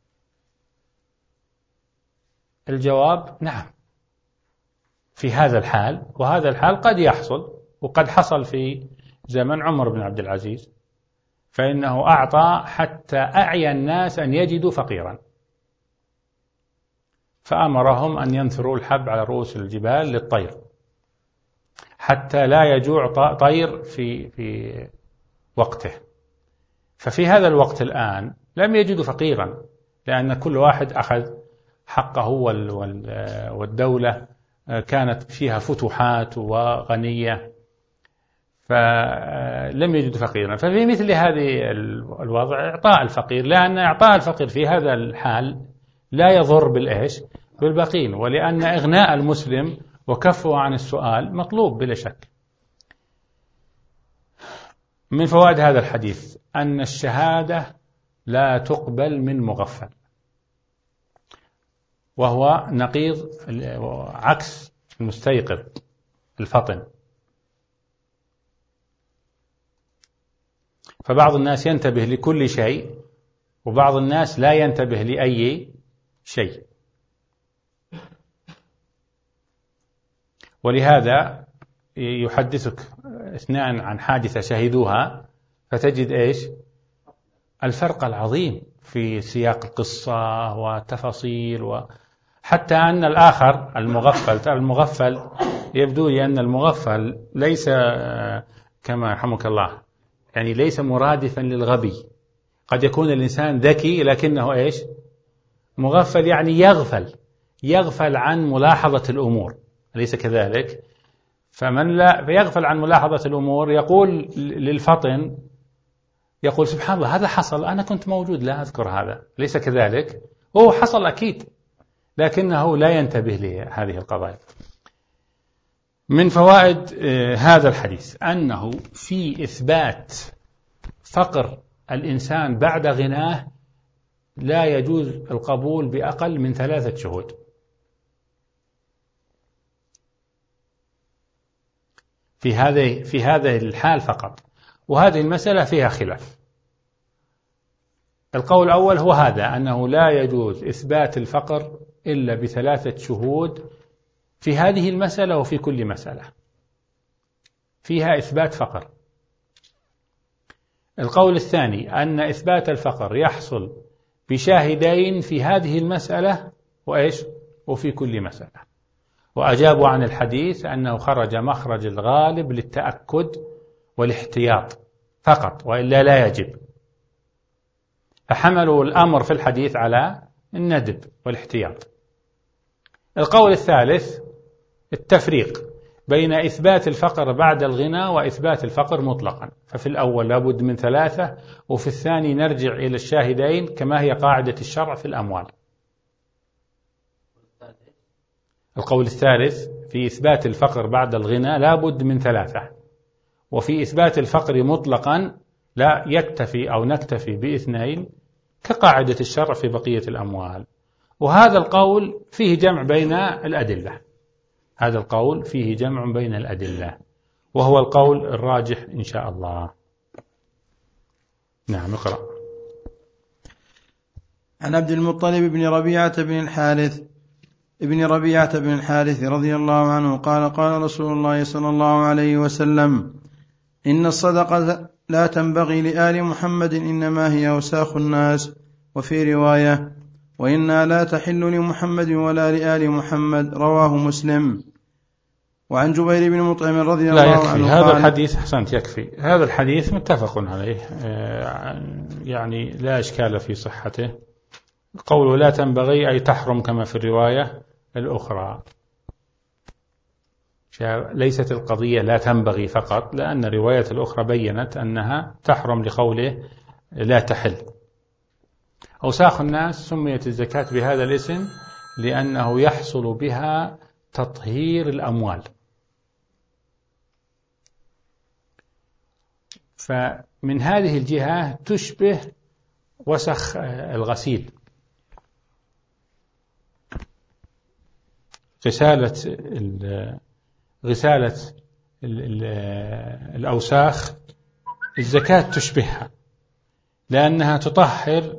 A: الجواب نعم، في هذا الحال، وهذا الحال قد يحصل وقد حصل في زمن عمر بن عبد العزيز، فإنه أعطى حتى أعيا الناس أن يجدوا فقيرا، فأمرهم أن ينثروا الحب على رؤوس الجبال للطير حتى لا يجوع طير في في وقته. ففي هذا الوقت الآن لم يجدوا فقيرا، لأن كل واحد أخذ حقه، والدولة كانت فيها فتوحات وغنية، فلم يجدوا فقيرا. ففي مثل هذه الوضع إعطاء الفقير، لأن إعطاء الفقير في هذا الحال لا يضر بالإيش؟ بالباقين، ولأن إغناء المسلم وكفه عن السؤال مطلوب بلا شك. من فوائد هذا الحديث أن الشهادة لا تقبل من مغفل، وهو نقيض عكس المستيقظ الفطن. فبعض الناس ينتبه لكل شيء، وبعض الناس لا ينتبه لأي شيء، ولهذا يحدثك اثنان عن حادثة شهدوها فتجد إيش؟ الفرق العظيم في سياق القصة وتفاصيل، وحتى أن الآخر المغفل المغفل يبدو لي أن المغفل ليس كما يرحمك الله، يعني ليس مرادفا للغبي. قد يكون الإنسان ذكي لكنه إيش؟ مغفل، يعني يغفل يغفل عن ملاحظة الأمور، أليس كذلك؟ فمن لا يغفل عن ملاحظة الأمور يقول للفطن، يقول سبحان الله هذا حصل، أنا كنت موجود لا أذكر هذا، ليس كذلك؟ هو حصل أكيد، لكنه لا ينتبه لهذه القضايا. من فوائد هذا الحديث أنه في إثبات فقر الإنسان بعد غناه لا يجوز القبول بأقل من ثلاثة شهود. في هذه في هذه الحال فقط، وهذه المسألة فيها خلاف. القول الأول هو هذا، أنه لا يجوز إثبات الفقر إلا بثلاثة شهود في هذه المسألة وفي كل مسألة فيها إثبات فقر. القول الثاني أن إثبات الفقر يحصل بشاهدين في هذه المسألة وإيش؟ وفي كل مسألة. وأجابوا عن الحديث أنه خرج مخرج الغالب للتأكد والاحتياط فقط، وإلا لا يجب، فحملوا الأمر في الحديث على الندب والاحتياط. القول الثالث التفريق بين إثبات الفقر بعد الغنى وإثبات الفقر مطلقا، ففي الأول لابد من ثلاثة، وفي الثاني نرجع إلى الشاهدين كما هي قاعدة الشرع في الأموال. القول الثالث في إثبات الفقر بعد الغنى لابد من ثلاثة، وفي إثبات الفقر مطلقا لا يكتفي أو نكتفي باثنين كقاعدة الشرع في بقية الأموال. وهذا القول فيه جمع بين الأدلة هذا القول فيه جمع بين الأدلة وهو القول الراجح إن شاء الله. نعم اقرأ.
B: عن عبد المطلب بن ربيعة بن الحارث ابن ربيعة بن الحارث رضي الله عنه قال قال رسول الله صلى الله عليه وسلم: إن الصدقة لا تنبغي لآل محمد، إنما هي أوساخ الناس. وفي رواية: وإنها لا تحل لمحمد ولا لآل محمد. رواه مسلم. وعن جبير بن مطعم رضي
A: الله
B: الله عنه
A: هذا
B: قال
A: الحديث أحسنت يكفي. هذا الحديث متفق عليه، يعني لا إشكال في صحته. قوله لا تنبغي أي تحرم كما في الرواية الأخرى، ليست القضية لا تنبغي فقط، لأن الرواية الأخرى بيّنت أنها تحرم لقوله لا تحل. أوساخ الناس سميت الزكاة بهذا الاسم لأنه يحصل بها تطهير الأموال، فمن هذه الجهة تشبه وسخ الغسيل. غسالة غسالة الأوساخ الزكاة تشبهها، لأنها تطهر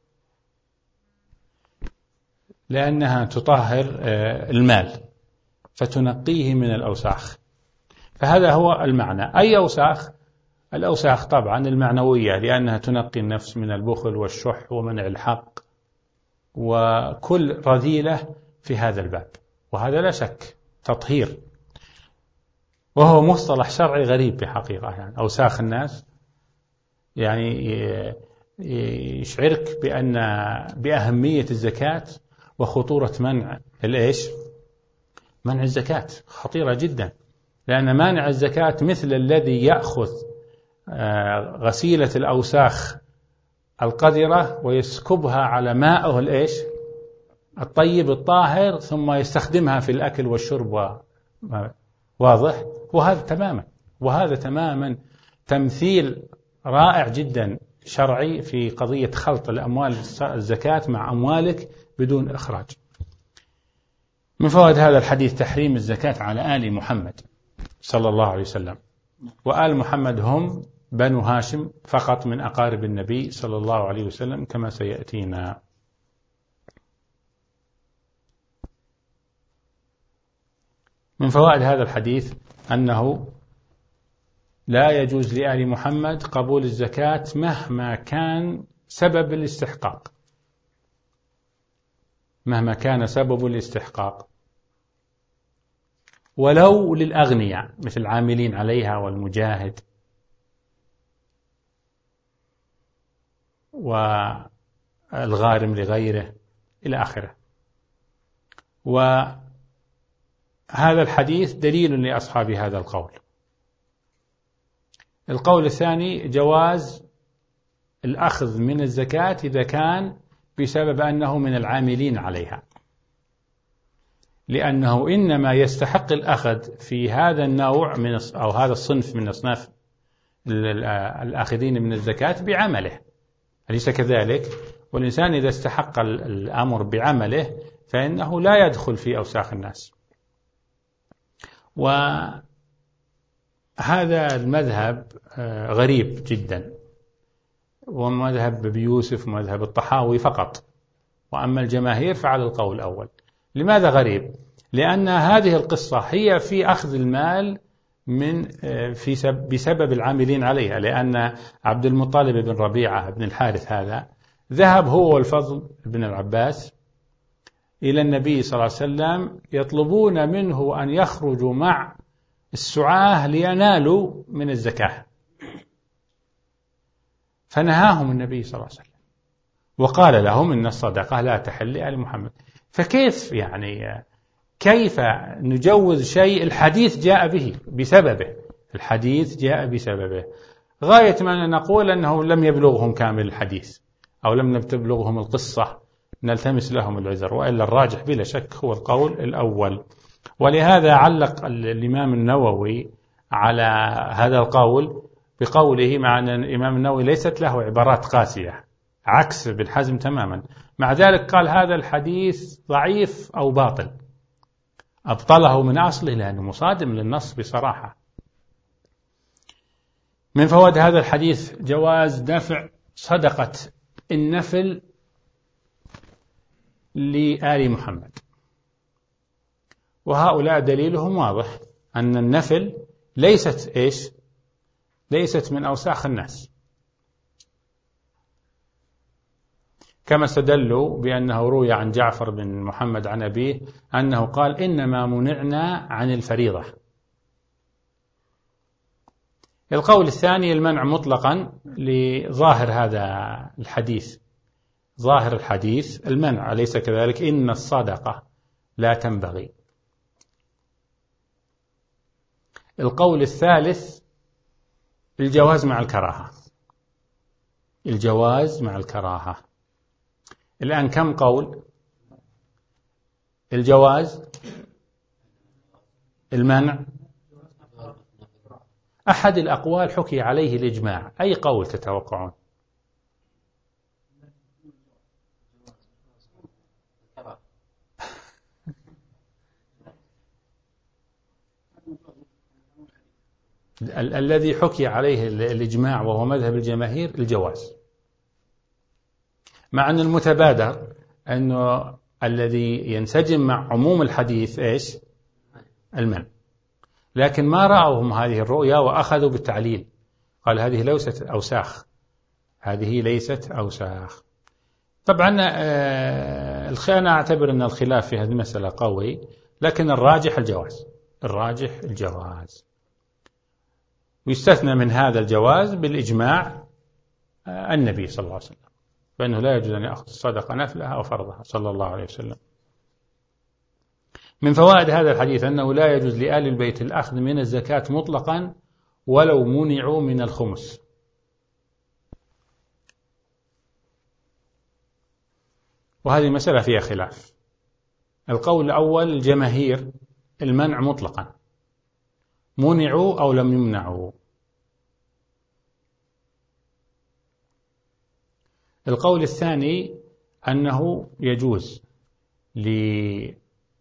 A: لأنها تطهر المال فتنقيه من الأوساخ. فهذا هو المعنى. أي أوساخ؟ الأوساخ طبعا المعنوية، لأنها تنقي النفس من البخل والشح ومنع الحق وكل رذيلة في هذا الباب، وهذا لا شك تطهير، وهو مصطلح شرعي غريب بحقيقة. يعني أوساخ الناس يعني يشعرك بأن بأهمية الزكاة وخطورة منع الإيش؟ منع الزكاة خطيرة جدا، لأن مانع الزكاة مثل الذي يأخذ غسيلة الأوساخ القذرة ويسكبها على ماءه الإيش؟ الطيب الطاهر، ثم يستخدمها في الأكل والشرب. واضح؟ وهذا تماما وهذا تماما تمثيل رائع جدا شرعي في قضية خلط الأموال الزكاة مع أموالك بدون إخراج. من فوائد هذا الحديث تحريم الزكاة على آل محمد صلى الله عليه وسلم، وآل محمد هم بنو هاشم فقط من أقارب النبي صلى الله عليه وسلم كما سيأتينا. من فوائد هذا الحديث أنه لا يجوز لآل محمد قبول الزكاة مهما كان سبب الاستحقاق، مهما كان سبب الاستحقاق، ولو للأغنياء مثل العاملين عليها والمجاهد والغارم لغيره إلى آخره. وهذا الحديث دليل لأصحاب هذا القول. القول الثاني جواز الأخذ من الزكاة إذا كان بسبب أنه من العاملين عليها، لأنه إنما يستحق الأخذ في هذا النوع من أو هذا الصنف من أصناف الآخذين من الزكاة بعمله، أليس كذلك؟ والإنسان إذا استحق الأمر بعمله فإنه لا يدخل في أوساخ الناس. وهذا المذهب غريب جدا، ومذهب أبي يوسف ومذهب الطحاوي فقط، وأما الجماهير فعلى القول الأول. لماذا غريب؟ لأن هذه القصة هي في أخذ المال من في بسبب العاملين عليها، لأن عبد المطلب بن ربيعة بن الحارث هذا ذهب هو والفضل بن العباس إلى النبي صلى الله عليه وسلم يطلبون منه أن يخرجوا مع السعاة لينالوا من الزكاة، فنهاهم النبي صلى الله عليه وسلم وقال لهم إن الصدقة لا تحل لآل محمد. فكيف يعني كيف نجوز شيء الحديث جاء به بسببه؟ الحديث جاء بسببه. غاية ما نقول أنه لم يبلغهم كامل الحديث أو لم تبلغهم القصة نلتمس لهم العذر، وإلا الراجح بلا شك هو القول الأول. ولهذا علق الإمام النووي على هذا القول بقوله، مع أن الإمام النووي ليست له عبارات قاسية عكس ابن حزم تماما، مع ذلك قال هذا الحديث ضعيف أو باطل، أبطله من أصله لأنه مصادم للنص بصراحة. من فوائد هذا الحديث جواز دفع صدقة النفل لآل محمد، وهؤلاء دليلهم واضح أن النفل ليست إيش؟ ليست من أوساخ الناس، كما استدلوا بأنه روي عن جعفر بن محمد عن أبيه أنه قال إنما منعنا عن الفريضة القول الثاني المنع مطلقا لظاهر هذا الحديث، ظاهر الحديث المنع، أليس كذلك؟ إن الصدقة لا تنبغي. القول الثالث الجواز مع الكراهة، الجواز مع الكراهة. الآن كم قول؟ الجواز، المنع، أحد الأقوال حكي عليه الإجماع، أي قول تتوقعون؟ ال الذي حكي عليه الإجماع وهو مذهب الجماهير الجواز، مع أن المتبادر أنه الذي ينسجم مع عموم الحديث إيش؟ المنع، لكن ما رأوهم هذه الرؤيا وأخذوا بالتعليل، قال هذه ليست أوساخ، هذه ليست أوساخ. طبعا أنا أعتبر أن الخلاف في هذه المسألة قوي، لكن الراجح الجواز، الراجح الجواز، ويستثنى من هذا الجواز بالإجماع النبي صلى الله عليه وسلم، فإنه لا يجوز أن يأخذ الصدقة نفلها أو فرضها صلى الله عليه وسلم. من فوائد هذا الحديث أنه لا يجوز لآل البيت الأخذ من الزكاة مطلقا ولو منعوا من الخمس. وهذه مسألة فيها خلاف. القول الأول الجماهير المنع مطلقا، منعوا أو لم يمنعوا. القول الثاني أنه يجوز لآل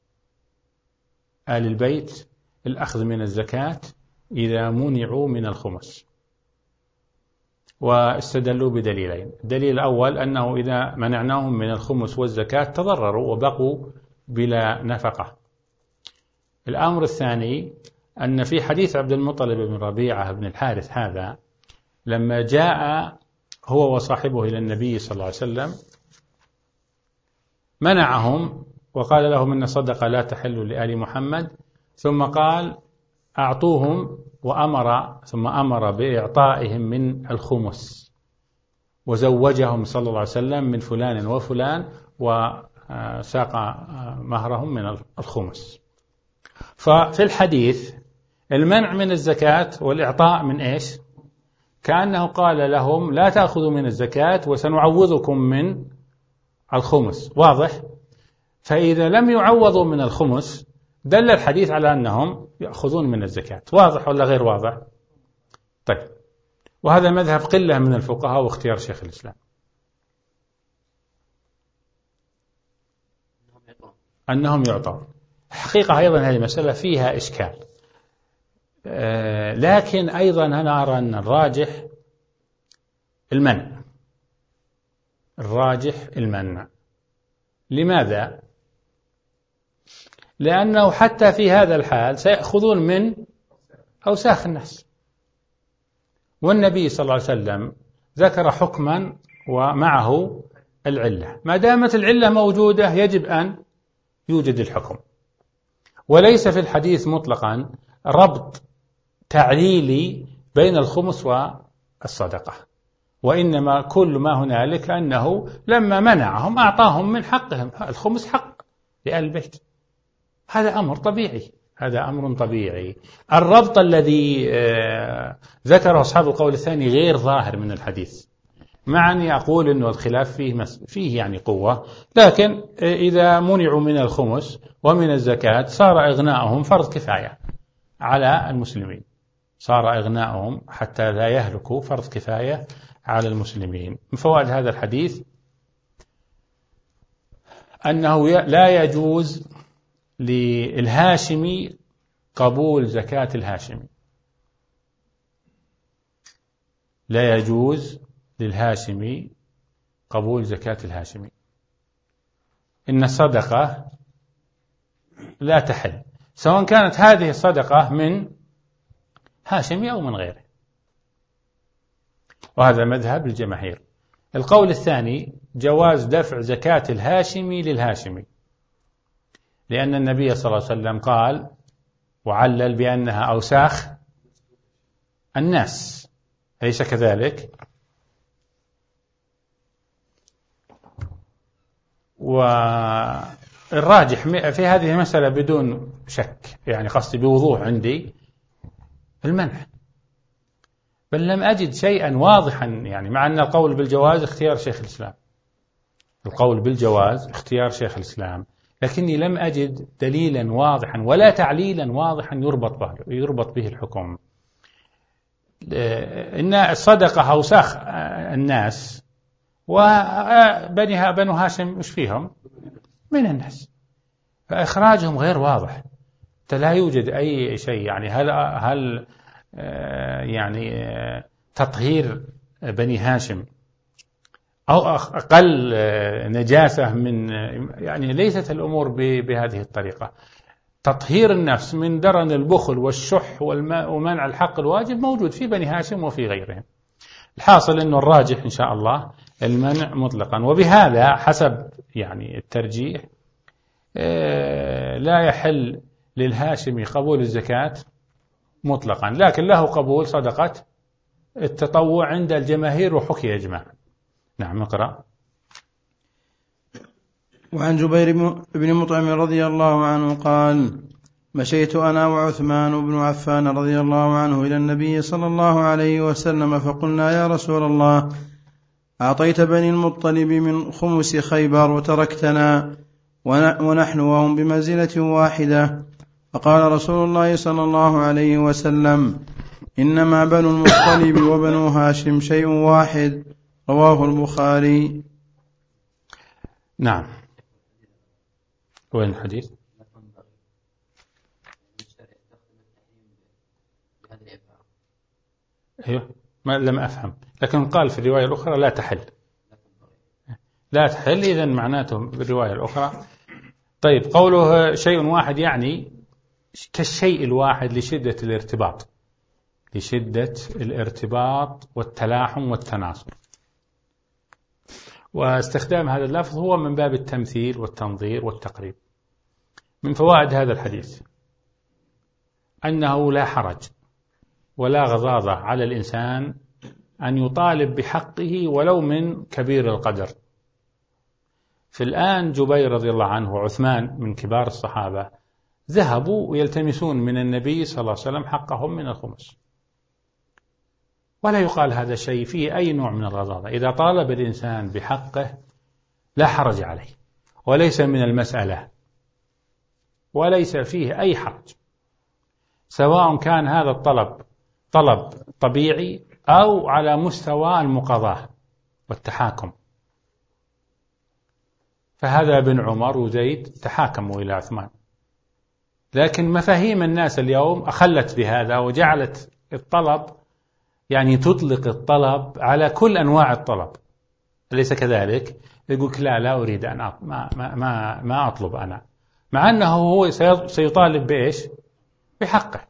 A: البيت الأخذ من الزكاة إذا منعوا من الخمس، واستدلوا بدليلين. الدليل الأول أنه إذا منعناهم من الخمس والزكاة تضرروا وبقوا بلا نفقة. الأمر الثاني أن في حديث عبد المطلب بن ربيعة بن الحارث هذا لما جاء هو وصاحبه إلى النبي صلى الله عليه وسلم منعهم وقال لهم إن صدقة لا تحل لآل محمد، ثم قال أعطوهم وأمر ثم أمر بإعطائهم من الخمس، وزوجهم صلى الله عليه وسلم من فلان وفلان وساق مهرهم من الخمس. ففي الحديث المنع من الزكاة والإعطاء من إيش؟ كأنه قال لهم لا تأخذوا من الزكاة وسنعوضكم من الخمس، واضح؟ فإذا لم يعوضوا من الخمس دل الحديث على أنهم يأخذون من الزكاة، واضح ولا غير واضح؟ طيب، وهذا مذهب قلة من الفقهاء واختيار شيخ الإسلام أنهم يعطون. حقيقة أيضا هذه المسألة فيها إشكال، آه لكن أيضا أنا أرى أن الراجح المنع، الراجح المنع. لماذا؟ لأنه حتى في هذا الحال سيأخذون من أوساخ الناس، والنبي صلى الله عليه وسلم ذكر حكما ومعه العلة، ما دامت العلة موجودة يجب أن يوجد الحكم، وليس في الحديث مطلقا ربط تعليلي بين الخمس والصدقة، وإنما كل ما هنالك أنه لما منعهم أعطاهم من حقهم، الخمس حق لآل البيت، هذا أمر طبيعي، هذا أمر طبيعي. الربط الذي ذكره أصحاب القول الثاني غير ظاهر من الحديث، مع أني أقول أنه الخلاف فيه, فيه يعني قوة، لكن إذا منعوا من الخمس ومن الزكاة صار إغناؤهم فرض كفاية على المسلمين، صار إغناؤهم حتى لا يهلكوا فرض كفاية على المسلمين. من فوائد هذا الحديث أنه لا يجوز للهاشمي قبول زكاة الهاشمي، لا يجوز للهاشمي قبول زكاة الهاشمي، إن الصدقة لا تحل سواء كانت هذه الصدقة من هاشمي أو من غيره، وهذا مذهب الجماهير. القول الثاني جواز دفع زكاة الهاشمي للهاشمي، لأن النبي صلى الله عليه وسلم قال وعلل بأنها أوساخ الناس، أليس كذلك؟ والراجح في هذه المسألة بدون شك، يعني قصدي بوضوح عندي، المنع، بل لم أجد شيئا واضحا، يعني مع أن القول بالجواز اختيار شيخ الإسلام، القول بالجواز اختيار شيخ الإسلام، لكني لم أجد دليلا واضحا ولا تعليلا واضحا يربط به يربط به الحكم. إن الصدقة أوساخ الناس، وبني بنو هاشم مش فيهم من الناس، فإخراجهم غير واضح، لا يوجد أي شيء. يعني هل هل يعني تطهير بني هاشم أو أقل نجاسة من، يعني ليست الأمور بهذه الطريقة. تطهير النفس من درن البخل والشح والماء ومنع الحق الواجب موجود في بني هاشم وفي غيرهم. الحاصل أنه الراجح إن شاء الله المنع مطلقا، وبهذا حسب يعني الترجيح لا يحل للهاشمي قبول الزكاة مطلقا، لكن له قبول صدقة التطوع عند الجماهير وحكي إجماع. نعم، اقرأ.
B: وعن جبير بن مطعم رضي الله عنه قال: مشيت أنا وعثمان بن عفان رضي الله عنه إلى النبي صلى الله عليه وسلم فقلنا: يا رسول الله، أعطيت بني المطلب من خمس خيبر وتركتنا ونحن وهم بمنزلة واحدة. فقال رسول الله صلى الله عليه وسلم: إنما بنو المطلب وبنو هاشم شيء واحد. رواه البخاري.
A: نعم. وين الحديث؟ أيوه، ما لم أفهم، لكن قال في الرواية الأخرى لا تحل، لا تحل، إذن معناته بالرواية الأخرى. طيب، قوله شيء واحد يعني كالشيء الواحد لشدة الارتباط، لشدة الارتباط والتلاحم والتناصر، واستخدام هذا اللفظ هو من باب التمثيل والتنظير والتقريب. من فوائد هذا الحديث أنه لا حرج ولا غضاضة على الإنسان أن يطالب بحقه ولو من كبير القدر. في الآن جبير رضي الله عنه وعثمان من كبار الصحابة ذهبوا يلتمسون من النبي صلى الله عليه وسلم حقهم من الخمس، ولا يقال هذا شيء فيه أي نوع من الغضاضة. إذا طالب الإنسان بحقه لا حرج عليه، وليس من المسألة، وليس فيه أي حرج، سواء كان هذا الطلب طلب طبيعي أو على مستوى المقاضاة والتحاكم. فهذا بن عمر وزيد تحاكموا إلى عثمان، لكن مفاهيم الناس اليوم أخلت بهذا وجعلت الطلب، يعني تطلق الطلب على كل أنواع الطلب، أليس كذلك؟ يقولك لا لا أريد أن أطلب، ما, ما, ما, ما أطلب أنا، مع أنه هو سيطالب بإيش؟ بحقه.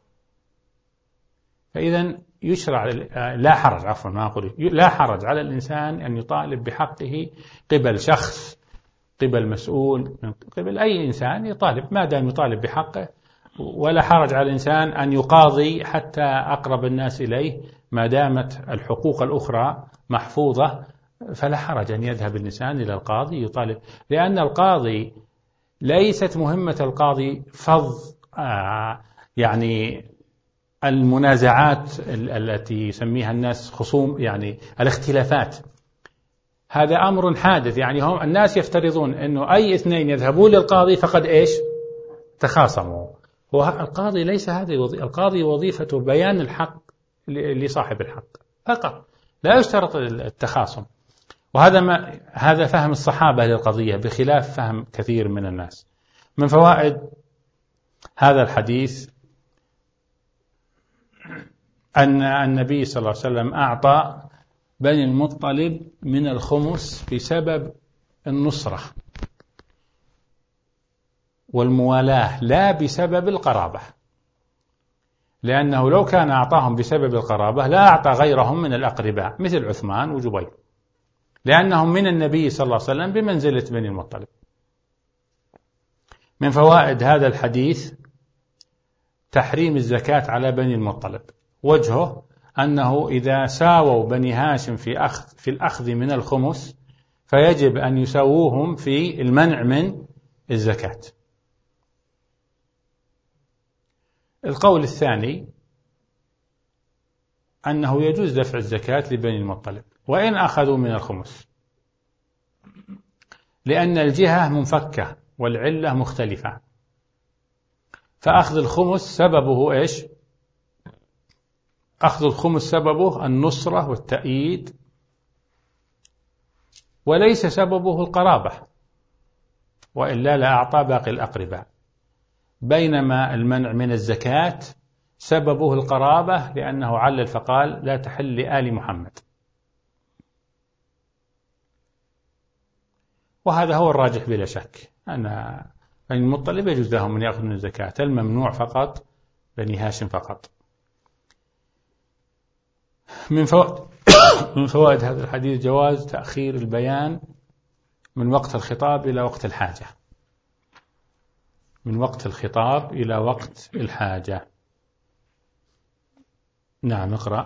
A: فإذا يشرع لا حرج، عفوا ما أقول لا حرج على الإنسان أن يطالب بحقه قبل شخص، قبل مسؤول، من قبل أي إنسان يطالب، ما دام يطالب بحقه. ولا حرج على الإنسان أن يقاضي حتى أقرب الناس إليه، ما دامت الحقوق الأخرى محفوظة، فلا حرج أن يذهب الإنسان إلى القاضي يطالب، لأن القاضي ليست مهمة القاضي فض آه يعني المنازعات التي يسميها الناس خصوم، يعني الاختلافات. هذا أمر حادث، يعني هم الناس يفترضون أنه أي اثنين يذهبون للقاضي فقد إيش؟ تخاصموا. والقاضي ليس هذه وظيفة القاضي، وظيفته بيان الحق لصاحب الحق فقط، لا يشترط التخاصم. وهذا ما هذا فهم الصحابة للقضية بخلاف فهم كثير من الناس. من فوائد هذا الحديث أن النبي صلى الله عليه وسلم أعطى بني المطلب من الخمس بسبب النصرة والموالاة، لا بسبب القرابة، لأنه لو كان أعطاهم بسبب القرابة لا أعطى غيرهم من الأقرباء مثل عثمان وجبير، لأنهم من النبي صلى الله عليه وسلم بمنزلة بني المطلب. من فوائد هذا الحديث تحريم الزكاة على بني المطلب. وجهه أنه إذا ساووا بني هاشم في أخذ في الأخذ من الخمس فيجب أن يساووهم في المنع من الزكاة. القول الثاني أنه يجوز دفع الزكاة لبني المطلب وإن أخذوا من الخمس، لأن الجهة منفكة والعلة مختلفة، فأخذ الخمس سببه إيش؟ أخذ الخمس سببه النصرة والتأييد، وليس سببه القرابة، وإلا لأعطى باقي الأقرباء، بينما المنع من الزكاة سببه القرابة، لأنه علل فقال لا تحل لآل محمد، وهذا هو الراجح بلا شك، أن بني المطلب يجوز لهم أن يأخذوا من الزكاة، الممنوع فقط بني هاشم فقط. من فوائد من فوائد هذا الحديث جواز تأخير البيان من وقت الخطاب إلى وقت الحاجة، من وقت الخطاب إلى وقت الحاجة. نعم، اقرأ.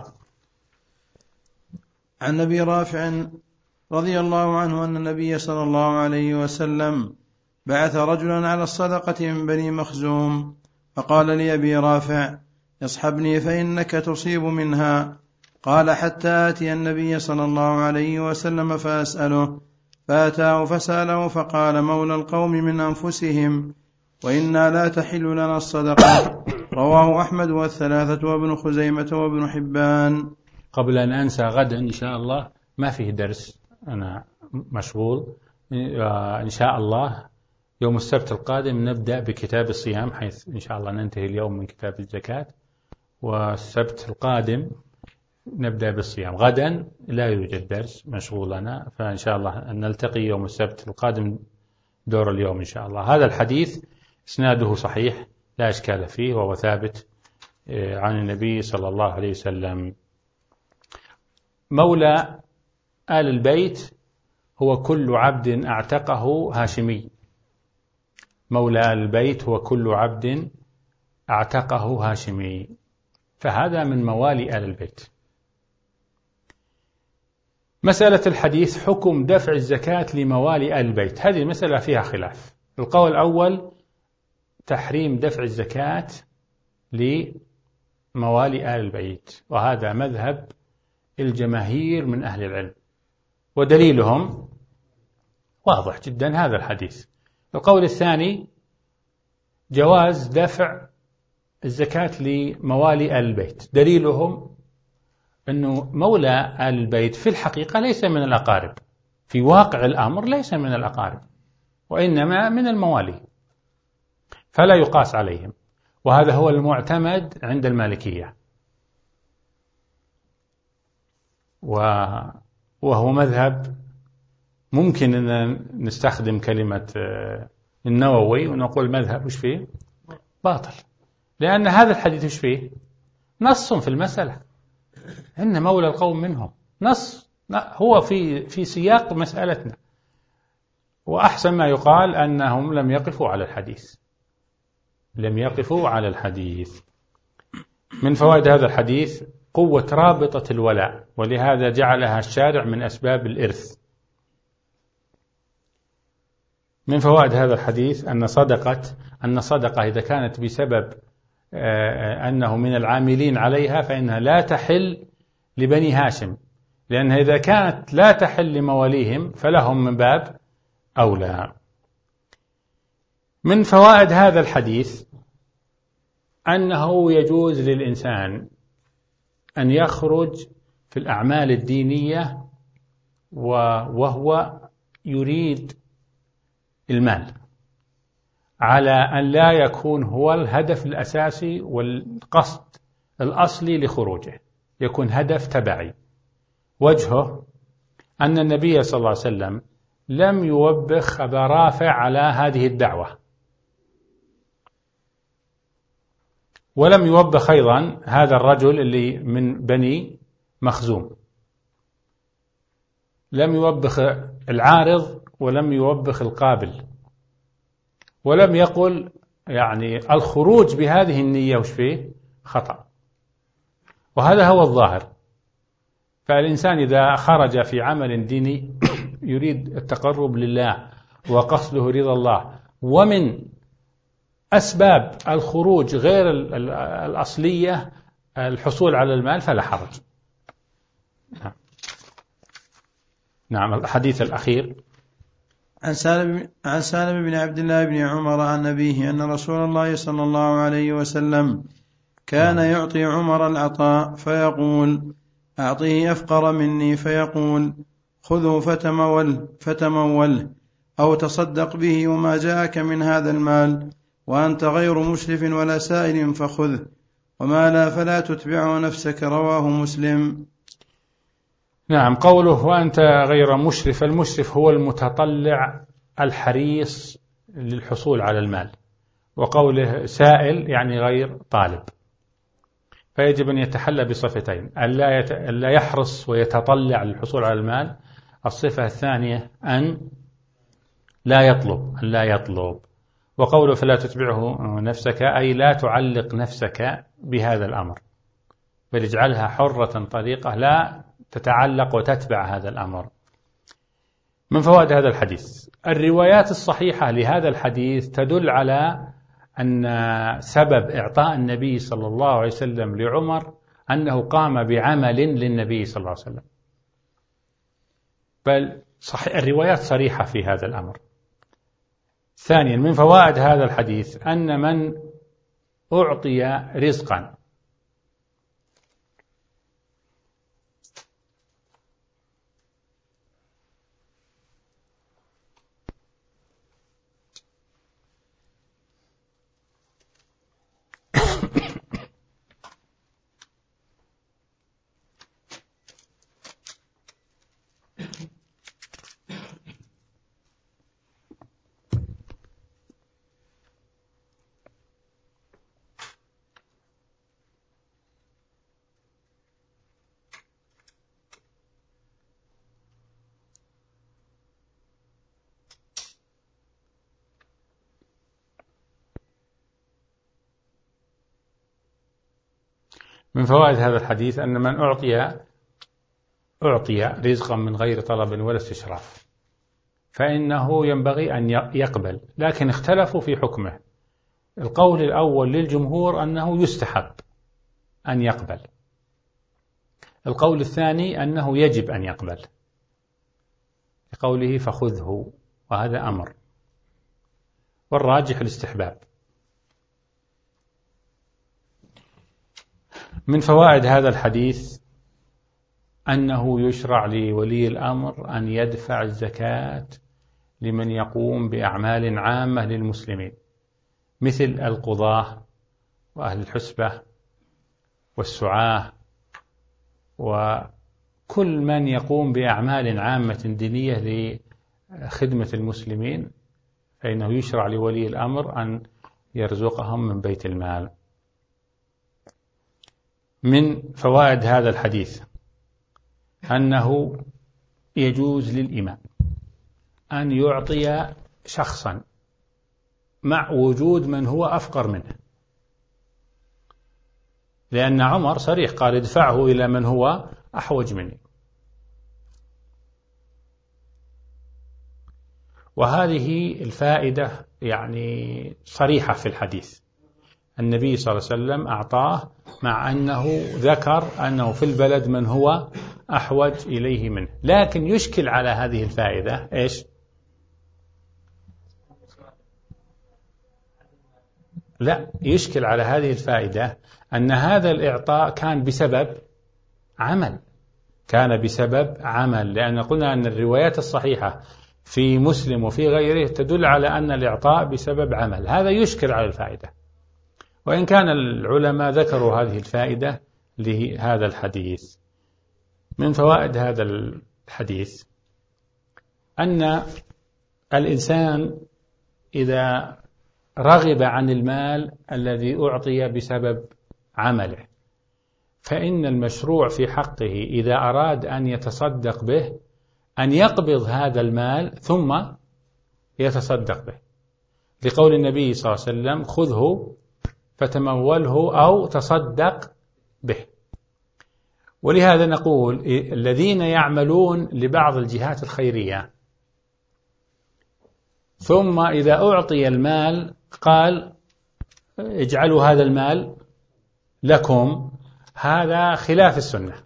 B: عن أبي رافع رضي الله عنه أن النبي صلى الله عليه وسلم بعث رجلا على الصدقة من بني مخزوم، فقال لأبي رافع اصحبني فإنك تصيب منها. قال حتى آتي النبي صلى الله عليه وسلم فأسأله، فأتاه فسأله فقال مولى القوم من أنفسهم، وإنا لا تحل لنا الصدقة. رواه أحمد والثلاثة وابن خزيمة وابن حبان.
A: قبل أن أنسى، غدا إن شاء الله ما فيه درس، أنا مشغول إن شاء الله. يوم السبت القادم نبدأ بكتاب الصيام، حيث إن شاء الله ننتهي اليوم من كتاب الزكاة، والسبت القادم نبدأ بالصيام. غدا لا يوجد درس، مشغول أنا، فإن شاء الله أن نلتقي يوم السبت القادم دور اليوم إن شاء الله. هذا الحديث إسناده صحيح لا إشكال فيه، وهو ثابت عن النبي صلى الله عليه وسلم. مولى آل البيت هو كل عبد أعتقه هاشمي، مولى آل البيت هو كل عبد أعتقه هاشمي، فهذا من موالي آل البيت. مسألة الحديث حكم دفع الزكاة لموالي آل البيت، هذه المسألة فيها خلاف. القول الأول تحريم دفع الزكاة لموالي آل البيت، وهذا مذهب الجماهير من أهل العلم، ودليلهم واضح جدا هذا الحديث. القول الثاني جواز دفع الزكاة لموالي آل البيت، دليلهم أنه مولى آل البيت في الحقيقة ليس من الأقارب، في واقع الأمر ليس من الأقارب، وإنما من الموالي، فلا يقاس عليهم، وهذا هو المعتمد عند المالكية، وهو مذهب ممكن أن نستخدم كلمة النووي ونقول مذهب وش فيه باطل، لأن هذا الحديث وش فيه نص في المسألة، إن مولى القوم منهم، نص هو في في سياق مسألتنا، وأحسن ما يقال أنهم لم يقفوا على الحديث، لم يقفوا على الحديث. من فوائد هذا الحديث قوة رابطة الولاء، ولهذا جعلها الشارع من أسباب الإرث. من فوائد هذا الحديث أن صدقة أن صدقة إذا كانت بسبب أنه من العاملين عليها فإنها لا تحل لبني هاشم، لأنها إذا كانت لا تحل لمواليهم فلهم من باب أولى. من فوائد هذا الحديث أنه يجوز للإنسان أن يخرج في الأعمال الدينية وهو يريد المال، على أن لا يكون هو الهدف الأساسي والقصد الأصلي لخروجه، يكون هدف تبعي. وجهه أن النبي صلى الله عليه وسلم لم يوبخ أبا رافع على هذه الدعوة، ولم يوبخ أيضا هذا الرجل اللي من بني مخزوم، لم يوبخ العارض ولم يوبخ القابل، ولم يقل يعني الخروج بهذه النية وش فيه خطأ، وهذا هو الظاهر. فالإنسان إذا خرج في عمل ديني يريد التقرب لله وقصده رضا الله، ومن أسباب الخروج غير الأصلية الحصول على المال، فلا حرج. نعم. الحديث الأخير
B: عن سالم عن سالم بن عبد الله بن عمر عن أبيه أن رسول الله صلى الله عليه وسلم كان يعطي عمر العطاء فيقول: أعطيه أفقر مني، فيقول: خذه فتمول فتموله أو تصدق به، وما جاءك من هذا المال وأنت غير مشرف ولا سائل فخذه، وما لا فلا تتبعه نفسك. رواه مسلم.
A: نعم. قوله وأنت غير مشرف، المشرف هو المتطلع الحريص للحصول على المال، وقوله سائل يعني غير طالب. فيجب أن يتحلى بصفتين: ألا يحرص ويتطلع للحصول على المال. الصفة الثانية أن لا يطلب أن لا يطلب. وقوله فلا تتبعه نفسك أي لا تعلق نفسك بهذا الأمر، بل اجعلها حرة طريقة لا تتعلق وتتبع هذا الأمر. من فوائد هذا الحديث: الروايات الصحيحة لهذا الحديث تدل على أن سبب إعطاء النبي صلى الله عليه وسلم لعمر أنه قام بعمل للنبي صلى الله عليه وسلم، بل صحيح الروايات صريحة في هذا الأمر. ثانيا، من فوائد هذا الحديث أن من أعطي رزقا من فوائد هذا الحديث أن من أعطي أعطي رزقا من غير طلب ولا استشراف فإنه ينبغي أن يقبل، لكن اختلفوا في حكمه. القول الأول للجمهور أنه يستحب أن يقبل، القول الثاني أنه يجب أن يقبل لقوله فخذه، وهذا أمر، والراجح الاستحباب. من فوائد هذا الحديث أنه يشرع لولي الأمر أن يدفع الزكاة لمن يقوم بأعمال عامة للمسلمين، مثل القضاة وأهل الحسبة والسعاة وكل من يقوم بأعمال عامة دينية لخدمة المسلمين، فإنه يشرع لولي الأمر أن يرزقهم من بيت المال. من فوائد هذا الحديث أنه يجوز للإمام أن يعطي شخصا مع وجود من هو أفقر منه، لأن عمر صريح قال ادفعه إلى من هو أحوج مني. وهذه الفائدة يعني صريحة في الحديث، النبي صلى الله عليه وسلم أعطاه مع أنه ذكر أنه في البلد من هو أحوج إليه منه. لكن يشكل على هذه الفائدة إيش؟ لا، يشكل على هذه الفائدة أن هذا الإعطاء كان بسبب عمل، كان بسبب عمل، لأن قلنا أن الروايات الصحيحة في مسلم وفي غيره تدل على أن الإعطاء بسبب عمل. هذا يشكل على الفائدة، وإن كان العلماء ذكروا هذه الفائدة لهذا الحديث. من فوائد هذا الحديث أن الإنسان إذا رغب عن المال الذي أعطي بسبب عمله، فإن المشروع في حقه إذا أراد أن يتصدق به أن يقبض هذا المال ثم يتصدق به، لقول النبي صلى الله عليه وسلم خذه فتموله أو تصدق به. ولهذا نقول الذين يعملون لبعض الجهات الخيرية ثم إذا أعطي المال قال اجعلوا هذا المال لكم، هذا خلاف السنة،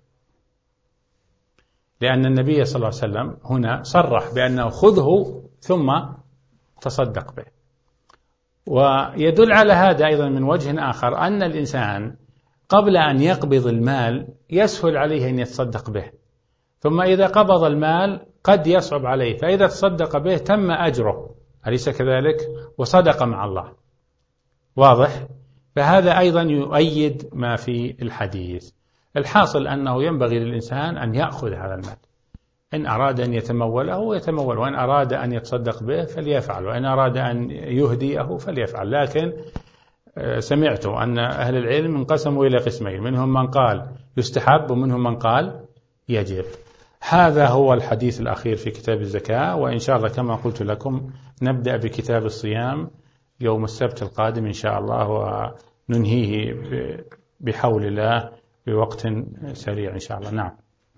A: لأن النبي صلى الله عليه وسلم هنا صرح بأنه خذه ثم تصدق به. ويدل على هذا أيضا من وجه آخر أن الإنسان قبل أن يقبض المال يسهل عليه أن يتصدق به، ثم إذا قبض المال قد يصعب عليه، فإذا تصدق به تم أجره، أليس كذلك؟ وصدق مع الله. واضح؟ فهذا أيضا يؤيد ما في الحديث. الحاصل أنه ينبغي للإنسان أن يأخذ هذا المال، إن أراد أن يتموله يتمول، وإن أراد أن يتصدق به فليفعل، وإن أراد أن يهديه فليفعل. لكن سمعت أن أهل العلم انقسموا إلى قسمين، منهم من قال يستحب ومنهم من قال يجب. هذا هو الحديث الأخير في كتاب الزكاة، وإن شاء الله كما قلت لكم نبدأ بكتاب الصيام يوم السبت القادم إن شاء الله، وننهيه بحول الله بوقت سريع إن شاء الله. نعم.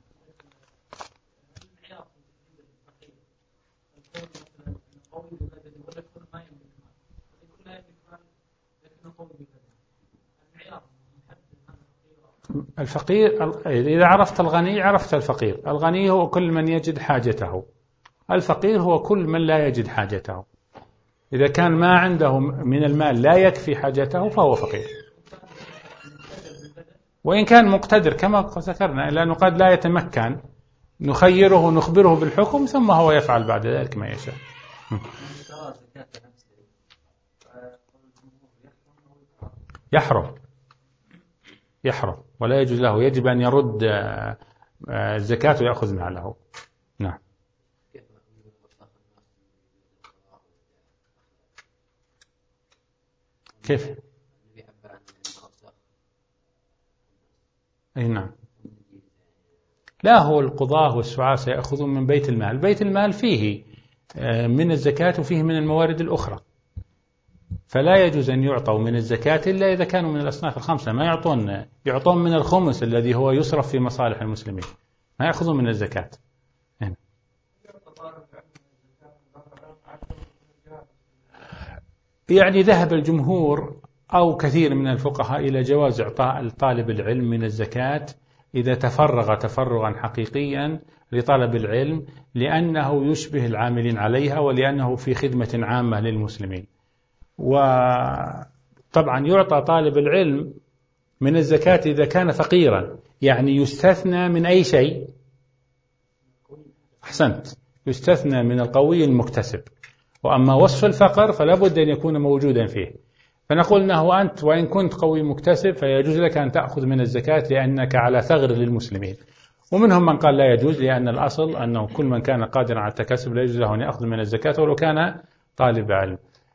A: الفقير إذا عرفت الغني عرفت الفقير. الغني هو كل من يجد حاجته، الفقير هو كل من لا يجد حاجته. إذا كان ما عنده من المال لا يكفي حاجته فهو فقير، وإن كان مقتدر كما ذكرنا، لأنه قد لا يتمكن، نخيره ونخبره بالحكم ثم هو يفعل بعد ذلك ما يشاء. يحرم يحرم ولا يجوز له، يجب أن يرد الزكاة ويأخذ ماله. نعم. كيف؟ أي نعم. لا، هو القضاة والسعاة سيأخذون من بيت المال. بيت المال فيه من الزكاة وفيه من الموارد الأخرى، فلا يجوز أن يعطوا من الزكاة إلا إذا كانوا من الأصناف الخمسة. ما يعطون يعطون من الخمس الذي هو يصرف في مصالح المسلمين، ما يأخذون من الزكاة. يعني ذهب الجمهور أو كثير من الفقهاء إلى جواز إعطاء الطالب العلم من الزكاة إذا تفرغ تفرغا حقيقيا لطلب العلم، لأنه يشبه العاملين عليها ولأنه في خدمة عامة للمسلمين. وطبعا يعطى طالب العلم من الزكاة إذا كان فقيرا، يعني يستثنى من أي شيء. أحسنت، يستثنى من القوي المكتسب، وأما وصف الفقر فلا بد أن يكون موجودا فيه. فنقول أنه أنت وإن كنت قوي مكتسب فيجوز لك أن تأخذ من الزكاة لأنك على ثغر للمسلمين. ومنهم من قال لا يجوز، لأن الأصل أنه كل من كان قادرا على التكسب لا يجوز له أن يأخذ من الزكاة ولو كان طالب علم.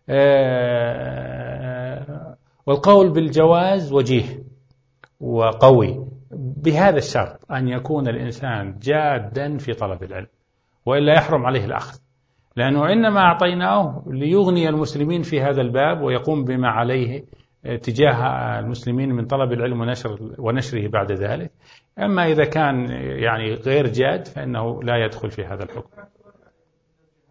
A: والقول بالجواز وجيه وقوي بهذا الشرط أن يكون الإنسان جادا في طلب العلم، وإلا يحرم عليه الأخذ، لأنه إنما أعطيناه ليغني المسلمين في هذا الباب ويقوم بما عليه تجاه المسلمين من طلب العلم ونشر ونشره بعد ذلك. أما إذا كان يعني غير جاد فإنه لا يدخل في هذا الحكم.